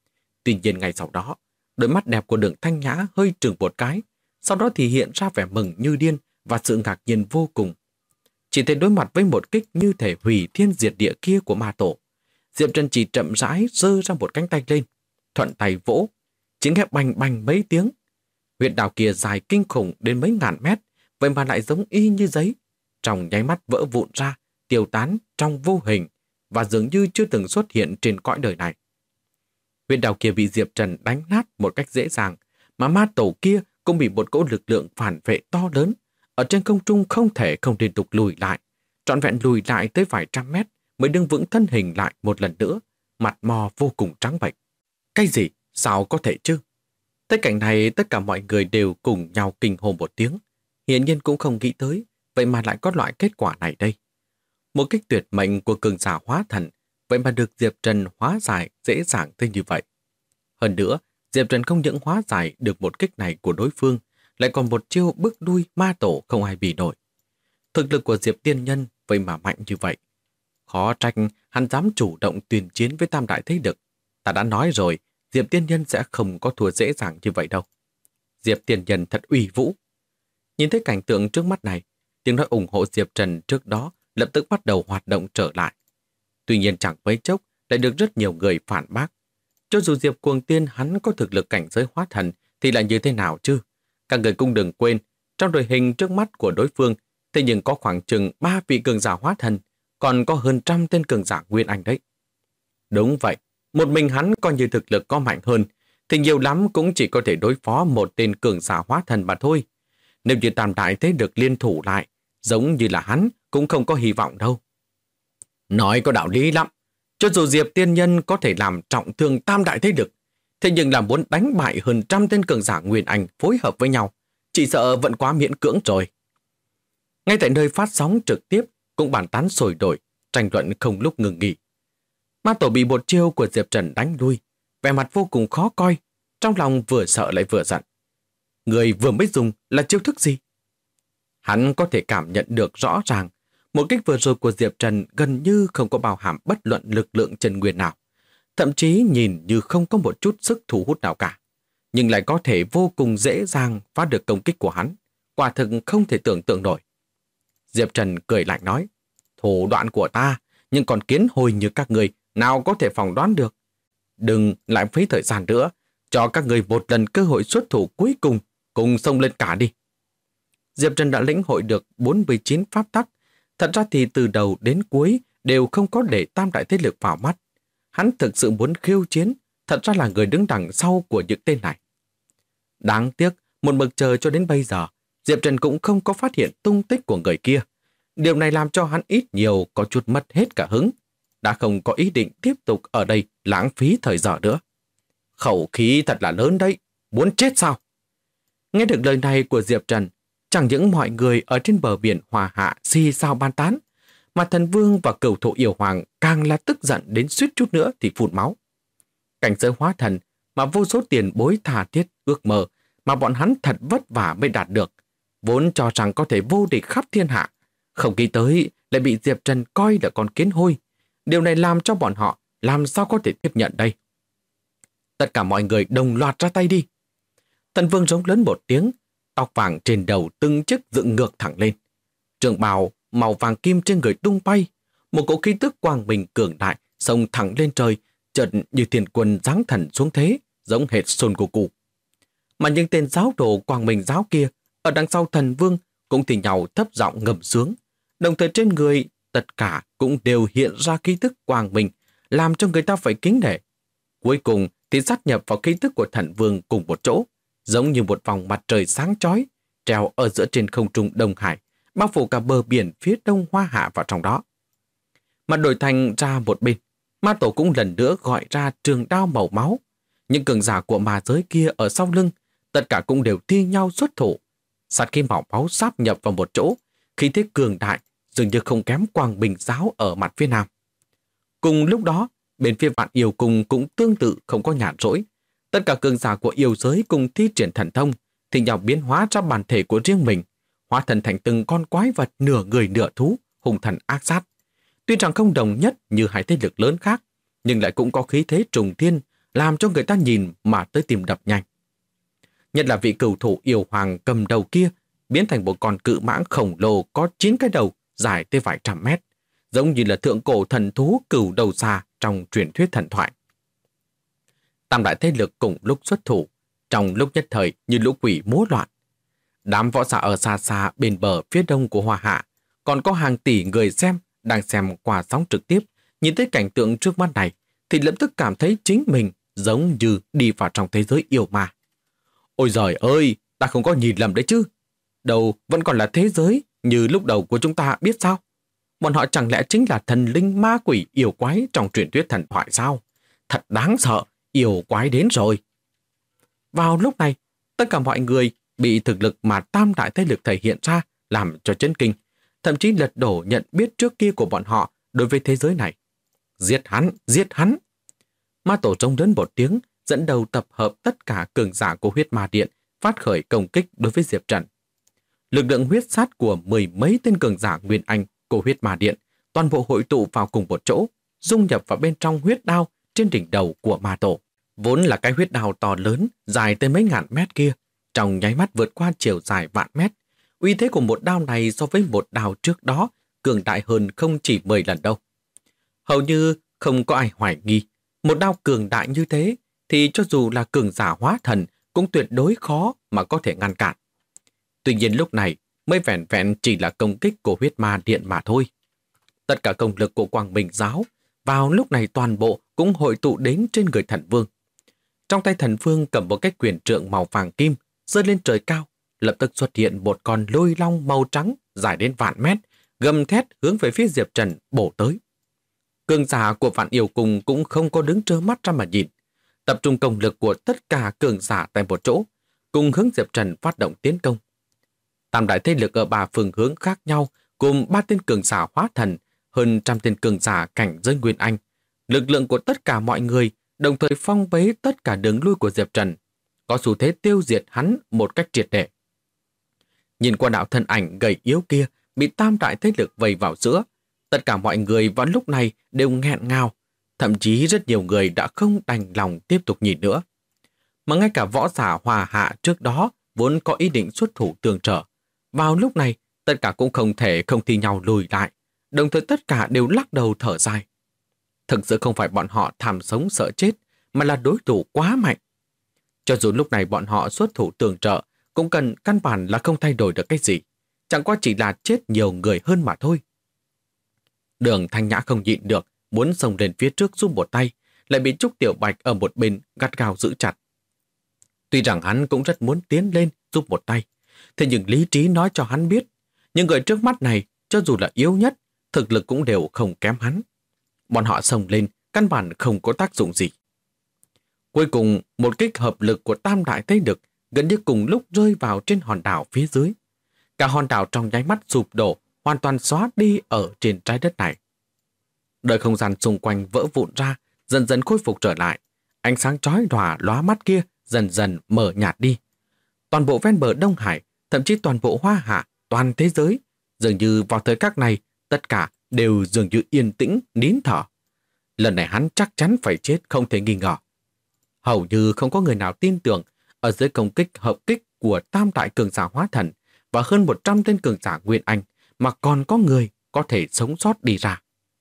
Tuy nhiên ngay sau đó, đôi mắt đẹp của Đường Thanh Nhã hơi trừng một cái, sau đó thì hiện ra vẻ mừng như điên và sự ngạc nhiên vô cùng. Chỉ thấy đối mặt với một kích như thể hủy thiên diệt địa kia của ma tổ, Diệp Trần chỉ chậm rãi giơ ra một cánh tay lên, thuận tay vỗ, chỉ nghe bành bành mấy tiếng. Huyệt đạo kia dài kinh khủng đến mấy ngàn mét, vậy mà lại giống y như giấy, trong nháy mắt vỡ vụn ra, tiêu tán trong vô hình và dường như chưa từng xuất hiện trên cõi đời này. Huyệt đạo kia bị Diệp Trần đánh nát một cách dễ dàng, mà ma tổ kia cũng bị một cỗ lực lượng phản vệ to lớn ở trên không trung không thể không liên tục lùi lại, trọn vẹn lùi lại tới vài trăm mét mới đứng vững thân hình lại một lần nữa, mặt mò vô cùng trắng bệch. Cái gì? Sao có thể chứ? Tới cảnh này tất cả mọi người đều cùng nhau kinh hô một tiếng, hiển nhiên cũng không nghĩ tới, vậy mà lại có loại kết quả này đây. Một kích tuyệt mệnh của cường giả hóa thần, vậy mà được Diệp Trần hóa giải dễ dàng tới như vậy. Hơn nữa, Diệp Trần không những hóa giải được một kích này của đối phương, lại còn một chiêu bước lui ma tổ không ai bì nổi. Thực lực của Diệp Tiên Nhân vậy mà mạnh như vậy. Khó trách hắn dám chủ động tuyên chiến với tam đại thế lực. Ta đã nói rồi, Diệp Tiên Nhân sẽ không có thua dễ dàng như vậy đâu. Diệp Tiên Nhân thật uy vũ. Nhìn thấy cảnh tượng trước mắt này, tiếng nói ủng hộ Diệp Trần trước đó lập tức bắt đầu hoạt động trở lại. Tuy nhiên chẳng mấy chốc lại được rất nhiều người phản bác. Cho dù Diệp Cuồng Tiên hắn có thực lực cảnh giới hóa thần thì là như thế nào chứ? Các người cũng đừng quên, trong đội hình trước mắt của đối phương thế nhưng có khoảng chừng 3 vị cường giả hóa thần, còn có hơn 100 tên cường giả nguyên anh đấy. Đúng vậy, một mình hắn coi như thực lực có mạnh hơn, thì nhiều lắm cũng chỉ có thể đối phó một tên cường giả hóa thần mà thôi. Nếu như tam đại thế được liên thủ lại, giống như là hắn cũng không có hy vọng đâu. Nói có đạo lý lắm, cho dù Diệp Tiên Nhân có thể làm trọng thương tam đại thế lực, thế nhưng là muốn đánh bại hơn 100 tên cường giả nguyên anh phối hợp với nhau, chỉ sợ vẫn quá miễn cưỡng rồi. Ngay tại nơi phát sóng trực tiếp cũng bàn tán sôi nổi, tranh luận không lúc ngừng nghỉ. Ma tổ bị một chiêu của Diệp Trần đánh lui, vẻ mặt vô cùng khó coi, trong lòng vừa sợ lại vừa giận. Người vừa mới dùng là chiêu thức gì? Hắn có thể cảm nhận được rõ ràng, một kích vừa rồi của Diệp Trần gần như không có bao hàm bất luận lực lượng chân nguyên nào, thậm chí nhìn như không có một chút sức thu hút nào cả, nhưng lại có thể vô cùng dễ dàng phá được công kích của hắn, quả thực không thể tưởng tượng nổi. Diệp Trần cười lạnh nói, thủ đoạn của ta, nhưng còn kiến hồi như các người nào có thể phỏng đoán được. Đừng lại phí thời gian nữa, cho các người một lần cơ hội xuất thủ cuối cùng xông lên cả đi. Diệp Trần đã lĩnh hội được 49 pháp tắc, thật ra thì từ đầu đến cuối đều không có để tam đại thế lực vào mắt. Hắn thực sự muốn khiêu chiến, thật ra là người đứng đằng sau của những tên này. Đáng tiếc, một mực chờ cho đến bây giờ, Diệp Trần cũng không có phát hiện tung tích của người kia. Điều này làm cho hắn ít nhiều có chút mất hết cả hứng, đã không có ý định tiếp tục ở đây lãng phí thời giờ nữa. Khẩu khí thật là lớn đấy, muốn chết sao? Nghe được lời này của Diệp Trần, chẳng những mọi người ở trên bờ biển Hòa Hạ xì xào bàn tán, mà Thần Vương và Cửu Thổ Yêu Hoàng càng là tức giận đến suýt chút nữa thì phun máu. Cảnh giới hóa thần mà vô số tiền bối tha thiết ước mơ mà bọn hắn thật vất vả mới đạt được, vốn cho rằng có thể vô địch khắp thiên hạ, không nghĩ tới lại bị Diệp Trần coi là con kiến hôi. Điều này làm cho bọn họ làm sao có thể tiếp nhận đây? Tất cả mọi người đồng loạt ra tay đi. Thần Vương giống lớn một tiếng, tóc vàng trên đầu từng chiếc dựng ngược thẳng lên. Trường bào màu vàng kim trên người tung bay, một cỗ khí tức quang minh cường đại xông thẳng lên trời, chợt như thiên quân giáng thần xuống thế, giống hệt Son Goku. Mà những tên giáo đồ quang minh giáo kia ở đằng sau Thần Vương cũng thì nhau thấp giọng ngầm sướng, đồng thời trên người tất cả cũng đều hiện ra khí tức quang minh, làm cho người ta phải kính nể. Cuối cùng thì sát nhập vào khí tức của Thần Vương cùng một chỗ, giống như một vòng mặt trời sáng chói treo ở giữa trên không trung Đông Hải, bao phủ cả bờ biển phía đông Hoa Hạ vào trong đó. Mà đổi thành ra một bên, ma tổ cũng lần nữa gọi ra trường đao màu máu. Những cường giả của ma giới kia ở sau lưng, tất cả cũng đều thi nhau xuất thủ. Sát khí màu máu sáp nhập vào một chỗ, khí thế cường đại dường như không kém Quang Bình giáo ở mặt phía nam. Cùng lúc đó, bên phía Vạn Yêu Cung cũng tương tự không có nhàn rỗi. Tất cả cường giả của yêu giới cùng thi triển thần thông, thì nhau biến hóa ra bản thể của riêng mình, hóa thân thành từng con quái vật nửa người nửa thú, hung thần ác sát. Tuy rằng không đồng nhất như hai thế lực lớn khác, nhưng lại cũng có khí thế trùng thiên, làm cho người ta nhìn mà tới tim đập nhanh. Nhất là vị cửu thủ yêu hoàng cầm đầu kia, biến thành một con cự mãng khổng lồ có 9 cái đầu, dài tới vài trăm mét, giống như là thượng cổ thần thú cửu đầu xà trong truyền thuyết thần thoại. Tam đại thế lực cùng lúc xuất thủ, trong lúc nhất thời như lũ quỷ múa loạn. Đám võ giả ở xa xa bên bờ phía đông của Hoa Hạ, còn có hàng tỷ người đang xem qua sóng trực tiếp, nhìn thấy cảnh tượng trước mắt này, thì lập tức cảm thấy chính mình giống như đi vào trong thế giới yêu ma. Ôi giời ơi, ta không có nhìn lầm đấy chứ. Đâu vẫn còn là thế giới như lúc đầu của chúng ta biết sao? Bọn họ chẳng lẽ chính là thần linh ma quỷ yêu quái trong truyền thuyết thần thoại sao? Thật đáng sợ, yêu quái đến rồi. Vào lúc này, tất cả mọi người bị thực lực mà tam đại thế lực thể hiện ra làm cho chấn kinh, thậm chí lật đổ nhận biết trước kia của bọn họ đối với thế giới này. Giết hắn, giết hắn! Ma tổ trông lớn một tiếng, dẫn đầu tập hợp tất cả cường giả của huyết ma điện, phát khởi công kích đối với Diệp Trần. Lực lượng huyết sát của 10 mấy tên cường giả Nguyên Anh của huyết ma điện toàn bộ hội tụ vào cùng một chỗ, dung nhập vào bên trong huyết đao trên đỉnh đầu của ma tổ. Vốn là cái huyết đao to lớn, dài tới mấy ngàn mét kia, trong nháy mắt vượt qua chiều dài vạn mét. Uy thế của một đao này so với một đao trước đó cường đại hơn không chỉ 10 lần đâu. Hầu như không có ai hoài nghi, một đao cường đại như thế thì cho dù là cường giả hóa thần cũng tuyệt đối khó mà có thể ngăn cản. Tuy nhiên lúc này mới vẹn vẹn chỉ là công kích của huyết ma điện mà thôi. Tất cả công lực của Quang Minh giáo vào lúc này toàn bộ cũng hội tụ đến trên người thần vương. Trong tay thần vương cầm một cái quyền trượng màu vàng kim giơ lên trời cao, lập tức xuất hiện một con lôi long màu trắng dài đến vạn mét, gầm thét hướng về phía Diệp Trần bổ tới. Cường giả của Vạn Yêu Cung cũng không có đứng trơ mắt ra mà nhìn, tập trung công lực của tất cả cường giả tại một chỗ, cùng hướng Diệp Trần phát động tiến công. Tam đại thế lực ở 3 phương hướng khác nhau, cùng 3 tên cường giả hóa thần, hơn 100 tên cường giả cảnh giới Nguyên Anh. Lực lượng của tất cả mọi người đồng thời phong bế tất cả đường lui của Diệp Trần, có xu thế tiêu diệt hắn một cách triệt để. Nhìn qua đạo thân ảnh gầy yếu kia bị tam đại thế lực vây vào giữa, tất cả mọi người vào lúc này đều nghẹn ngào, thậm chí rất nhiều người đã không đành lòng tiếp tục nhìn nữa. Mà ngay cả võ giả Hòa Hạ trước đó vốn có ý định xuất thủ tương trợ, vào lúc này tất cả cũng không thể không thi nhau lùi lại, đồng thời tất cả đều lắc đầu thở dài. Thực sự không phải bọn họ tham sống sợ chết, mà là đối thủ quá mạnh. Cho dù lúc này bọn họ xuất thủ tương trợ, cũng cần căn bản là không thay đổi được cái gì, chẳng qua chỉ là chết nhiều người hơn mà thôi. Đường Thanh Nhã không nhịn được, muốn xông lên phía trước giúp một tay, lại bị Trúc Tiểu Bạch ở một bên gắt gao giữ chặt. Tuy rằng hắn cũng rất muốn tiến lên giúp một tay, thế nhưng lý trí nói cho hắn biết, những người trước mắt này, cho dù là yếu nhất, thực lực cũng đều không kém hắn. Bọn họ xông lên, căn bản không có tác dụng gì. Cuối cùng, một kích hợp lực của tam đại thế lực gần như cùng lúc rơi vào trên hòn đảo phía dưới. Cả hòn đảo trong nháy mắt sụp đổ, hoàn toàn xóa đi ở trên trái đất này. Đợi không gian xung quanh vỡ vụn ra, dần dần khôi phục trở lại. Ánh sáng chói lòa lóa mắt kia dần dần mở nhạt đi. Toàn bộ ven bờ Đông Hải, thậm chí toàn bộ Hoa Hạ, toàn thế giới, dường như vào thời khắc này, tất cả đều dường như yên tĩnh, nín thở. Lần này hắn chắc chắn phải chết không thể nghi ngờ. Hầu như không có người nào tin tưởng ở dưới công kích hợp kích của tam đại cường giả hóa thần và hơn 100 tên cường giả Nguyên Anh mà còn có người có thể sống sót đi ra.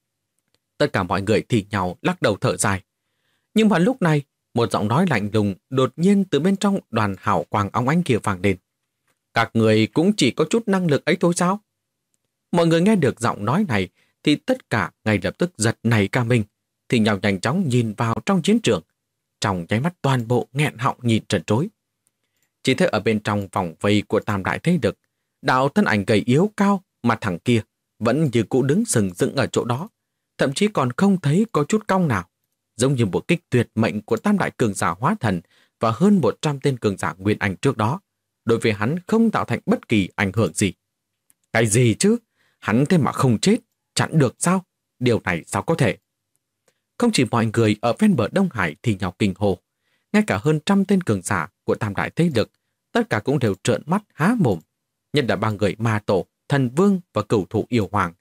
Tất cả mọi người thì nhau lắc đầu thở dài. Nhưng mà lúc này, một giọng nói lạnh lùng đột nhiên từ bên trong đoàn hào quang óng ánh kia vang lên. Các người cũng chỉ có chút năng lực ấy thôi sao? Mọi người nghe được giọng nói này thì tất cả ngay lập tức giật nảy cả mình, thì nhau nhanh chóng nhìn vào trong chiến trường. Trong nháy mắt toàn bộ nghẹn họng nhìn trần trối. Chỉ thấy ở bên trong vòng vây của tam đại thế lực, đạo thân ảnh gầy yếu cao mặt thẳng kia vẫn như cũ đứng sừng sững ở chỗ đó, thậm chí còn không thấy có chút cong nào, giống như một kích tuyệt mệnh của tam đại cường giả hóa thần và hơn 100 tên cường giả Nguyên Anh trước đó, đối với hắn không tạo thành bất kỳ ảnh hưởng gì. Cái gì chứ? Hắn thế mà không chết, chặn được sao? Điều này sao có thể? Không chỉ mọi người ở ven bờ Đông Hải thì nhau kinh hồ, ngay cả hơn 100 tên cường giả của tam đại thế lực, tất cả cũng đều trợn mắt há mồm. Nhất là 3 người Ma Tổ, Thần Vương và Cửu Thủ Yêu Hoàng,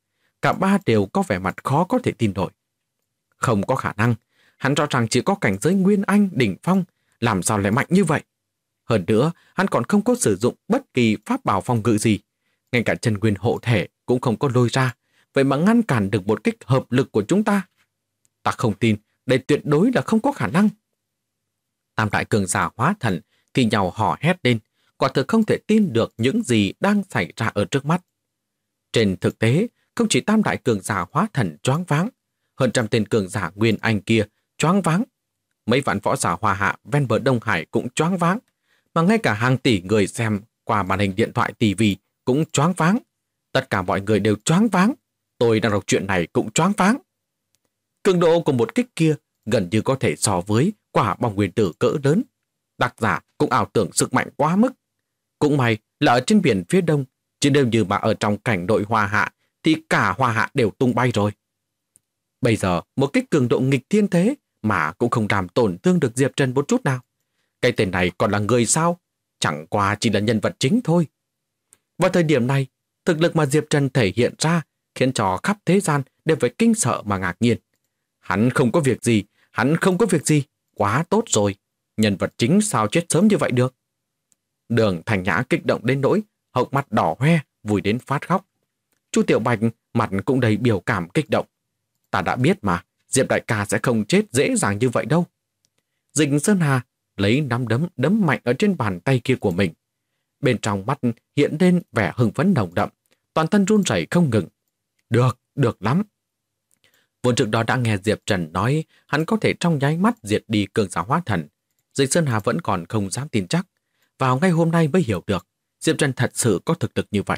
cả ba đều có vẻ mặt khó có thể tin nổi. Không có khả năng, hắn rõ ràng chỉ có cảnh giới Nguyên Anh đỉnh phong, làm sao lại mạnh như vậy? Hơn nữa, hắn còn không có sử dụng bất kỳ pháp bảo phòng ngự gì. Ngay cả chân nguyên hộ thể cũng không có lôi ra, vậy mà ngăn cản được một kích hợp lực của chúng ta. Ta không tin, đây tuyệt đối là không có khả năng. Tam đại cường giả hóa thần thì nhào hò hét lên, quả thực không thể tin được những gì đang xảy ra ở trước mắt. Trên thực tế, không chỉ tam đại cường giả hóa thần choáng váng, hơn trăm tên cường giả Nguyên Anh kia choáng váng. Mấy vạn võ giả Hoa Hạ ven bờ Đông Hải cũng choáng váng, mà ngay cả hàng tỷ người xem qua màn hình điện thoại TV cũng choáng váng. Tất cả mọi người đều choáng váng. Tôi đang đọc chuyện này cũng choáng váng. Cường độ của một kích kia gần như có thể so với quả bom nguyên tử cỡ lớn. Đặc giả cũng ảo tưởng sức mạnh quá mức. Cũng may là ở trên biển phía đông, chứ nếu như mà ở trong cảnh đội Hoa Hạ thì cả Hoa Hạ đều tung bay rồi. Bây giờ một kích cường độ nghịch thiên thế mà cũng không làm tổn thương được Diệp Trần một chút nào. Cái tên này còn là người sao? Chẳng qua chỉ là nhân vật chính thôi. Vào thời điểm này, thực lực mà Diệp Trần thể hiện ra khiến cho khắp thế gian đều phải kinh sợ mà ngạc nhiên. Hắn không có việc gì, quá tốt rồi. Nhân vật chính sao chết sớm như vậy được? Đường Thành Nhã kích động đến nỗi hốc mắt đỏ hoe, vui đến phát khóc. Chu Tiểu Bạch mặt cũng đầy biểu cảm kích động. Ta đã biết mà, Diệp đại ca sẽ không chết dễ dàng như vậy đâu. Dịch Sơn Hà lấy nắm đấm mạnh ở trên bàn tay kia của mình. Bên trong mắt hiện lên vẻ hưng phấn nồng đậm, toàn thân run rẩy không ngừng. Được lắm. Vốn trước đó đã nghe Diệp Trần nói hắn có thể trong nháy mắt diệt đi cường giả hóa thần. Dịch Sơn Hà vẫn còn không dám tin chắc. Vào ngay hôm nay mới hiểu được Diệp Trần thật sự có thực lực như vậy.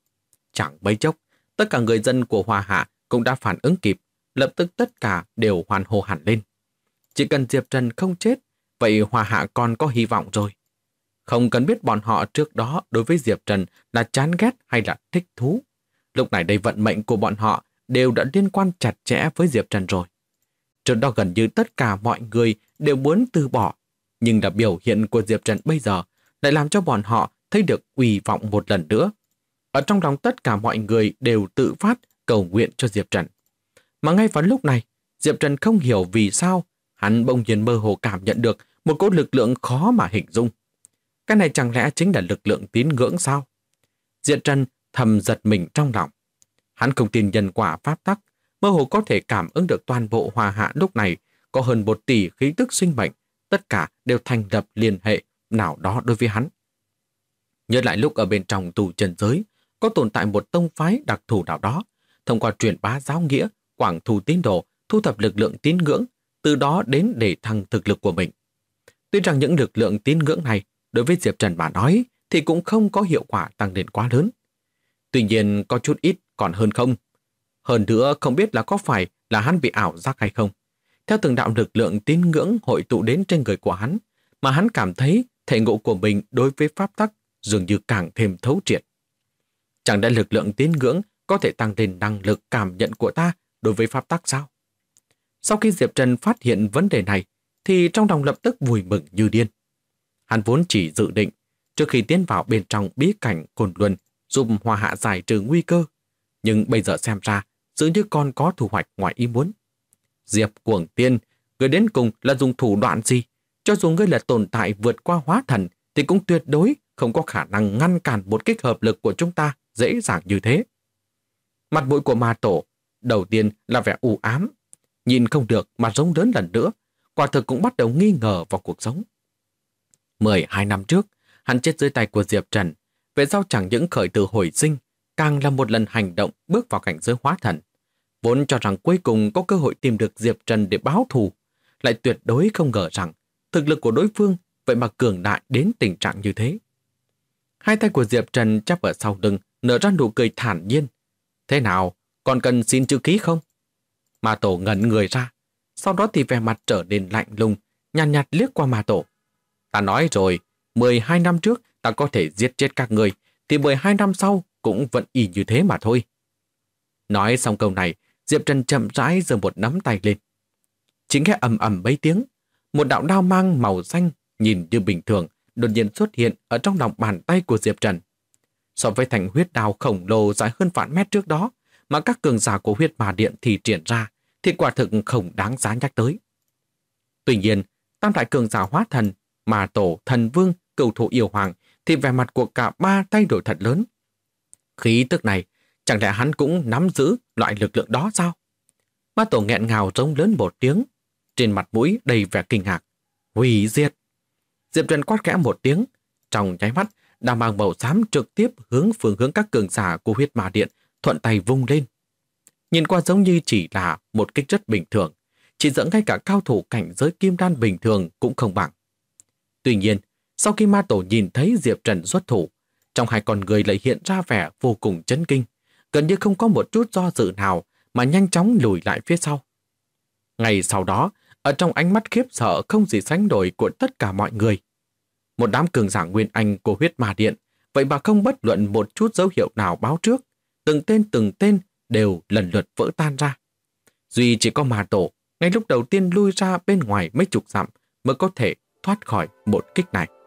Chẳng mấy chốc, tất cả người dân của Hoa Hạ cũng đã phản ứng kịp, lập tức tất cả đều hoan hô hẳn lên. Chỉ cần Diệp Trần không chết, vậy Hoa Hạ còn có hy vọng rồi. Không cần biết bọn họ trước đó đối với Diệp Trần là chán ghét hay là thích thú. Lúc này đây vận mệnh của bọn họ đều đã liên quan chặt chẽ với Diệp Trần rồi. Trước đó gần như tất cả mọi người đều muốn từ bỏ, nhưng là biểu hiện của Diệp Trần bây giờ lại làm cho bọn họ thấy được uy vọng một lần nữa. Ở trong lòng tất cả mọi người đều tự phát cầu nguyện cho Diệp Trần. Mà ngay vào lúc này, Diệp Trần không hiểu vì sao hắn bỗng nhiên mơ hồ cảm nhận được một cỗ lực lượng khó mà hình dung. Cái này chẳng lẽ chính là lực lượng tín ngưỡng sao? Diệp Trần thầm giật mình trong lòng. Hắn không tin nhân quả pháp tắc, mơ hồ có thể cảm ứng được toàn bộ Hoa Hạ lúc này có hơn 1 tỷ khí tức sinh mệnh, tất cả đều thành lập liên hệ nào đó đối với hắn. Nhớ lại lúc ở bên trong tù trần giới, có tồn tại một tông phái đặc thù nào đó, thông qua truyền bá giáo nghĩa, quảng thù tín đồ, thu thập lực lượng tín ngưỡng, từ đó đến để thăng thực lực của mình. Tuy rằng những lực lượng tín ngưỡng này đối với Diệp Trần mà nói thì cũng không có hiệu quả tăng lên quá lớn. Tuy nhiên có chút ít còn hơn không. Hơn nữa không biết là có phải là hắn bị ảo giác hay không. Theo từng đạo lực lượng tín ngưỡng hội tụ đến trên người của hắn, mà hắn cảm thấy thể ngộ của mình đối với pháp tắc dường như càng thêm thấu triệt. Chẳng lẽ lực lượng tín ngưỡng có thể tăng lên năng lực cảm nhận của ta đối với pháp tắc sao? Sau khi Diệp Trần phát hiện vấn đề này, thì trong lòng lập tức vui mừng như điên. Hắn vốn chỉ dự định, trước khi tiến vào bên trong bí cảnh Côn Luân, giúp Hoa Hạ giải trừ nguy cơ. Nhưng bây giờ xem ra, dường như còn có thu hoạch ngoài ý muốn. Diệp Cuồng Tiên, người đến cùng là dùng thủ đoạn gì? Cho dù ngươi là tồn tại vượt qua hóa thần, thì cũng tuyệt đối không có khả năng ngăn cản một kích hợp lực của chúng ta dễ dàng như thế. Mặt mũi của Ma Tổ, đầu tiên là vẻ u ám, nhìn không được mà rống lớn lần nữa, quả thực cũng bắt đầu nghi ngờ vào cuộc sống. 12 năm trước, hắn chết dưới tay của Diệp Trần, về sau chẳng những khởi tử hồi sinh, càng là một lần hành động bước vào cảnh giới hóa thần. Vốn cho rằng cuối cùng có cơ hội tìm được Diệp Trần để báo thù, lại tuyệt đối không ngờ rằng thực lực của đối phương vậy mà cường đại đến tình trạng như thế. Hai tay của Diệp Trần chắp ở sau lưng, nở ra nụ cười thản nhiên. Thế nào, còn cần xin chữ ký không? Ma Tổ ngẩn người ra, sau đó thì vẻ mặt trở nên lạnh lùng, nhàn nhạt liếc qua Ma Tổ. Ta nói rồi, 12 năm trước ta có thể giết chết các người, thì 12 năm sau cũng vẫn y như thế mà thôi. Nói xong câu này, Diệp Trần chậm rãi giơ một nắm tay lên. Chỉ nghe ầm ầm mấy tiếng, một đạo đao mang màu xanh nhìn như bình thường đột nhiên xuất hiện ở trong lòng bàn tay của Diệp Trần. So với thành huyết đao khổng lồ dài hơn vạn mét trước đó, mà các cường giả của huyết ma điện thì triển ra thì quả thực không đáng giá nhắc tới. Tuy nhiên, tam đại cường giả hóa thần, ma tổ, thần vương, cửu thủ yêu hoàng thì vẻ mặt của cả ba thay đổi thật lớn. Khí tức này, chẳng lẽ hắn cũng nắm giữ loại lực lượng đó sao? Ma tổ nghẹn ngào rống lớn một tiếng, trên mặt mũi đầy vẻ kinh ngạc. Hủy diệt! Diệp Trần quát khẽ một tiếng, trong nháy mắt, đàm bàng màu xám trực tiếp hướng phương hướng các cường giả của huyết ma điện thuận tay vung lên. Nhìn qua giống như chỉ là một kích rất bình thường, chỉ dẫn ngay cả cao thủ cảnh giới kim đan bình thường cũng không bằng. Tuy nhiên, sau khi ma tổ nhìn thấy Diệp Trần xuất thủ, trong hai con người lại hiện ra vẻ vô cùng chấn kinh, gần như không có một chút do dự nào mà nhanh chóng lùi lại phía sau. Ngay sau đó, ở trong ánh mắt khiếp sợ không gì sánh nổi của tất cả mọi người, một đám cường giả nguyên anh của huyết ma điện, vậy mà không bất luận một chút dấu hiệu nào báo trước, từng tên đều lần lượt vỡ tan ra. Duy chỉ có ma tổ, ngay lúc đầu tiên lui ra bên ngoài mấy chục dặm mới có thể thoát khỏi một kích này.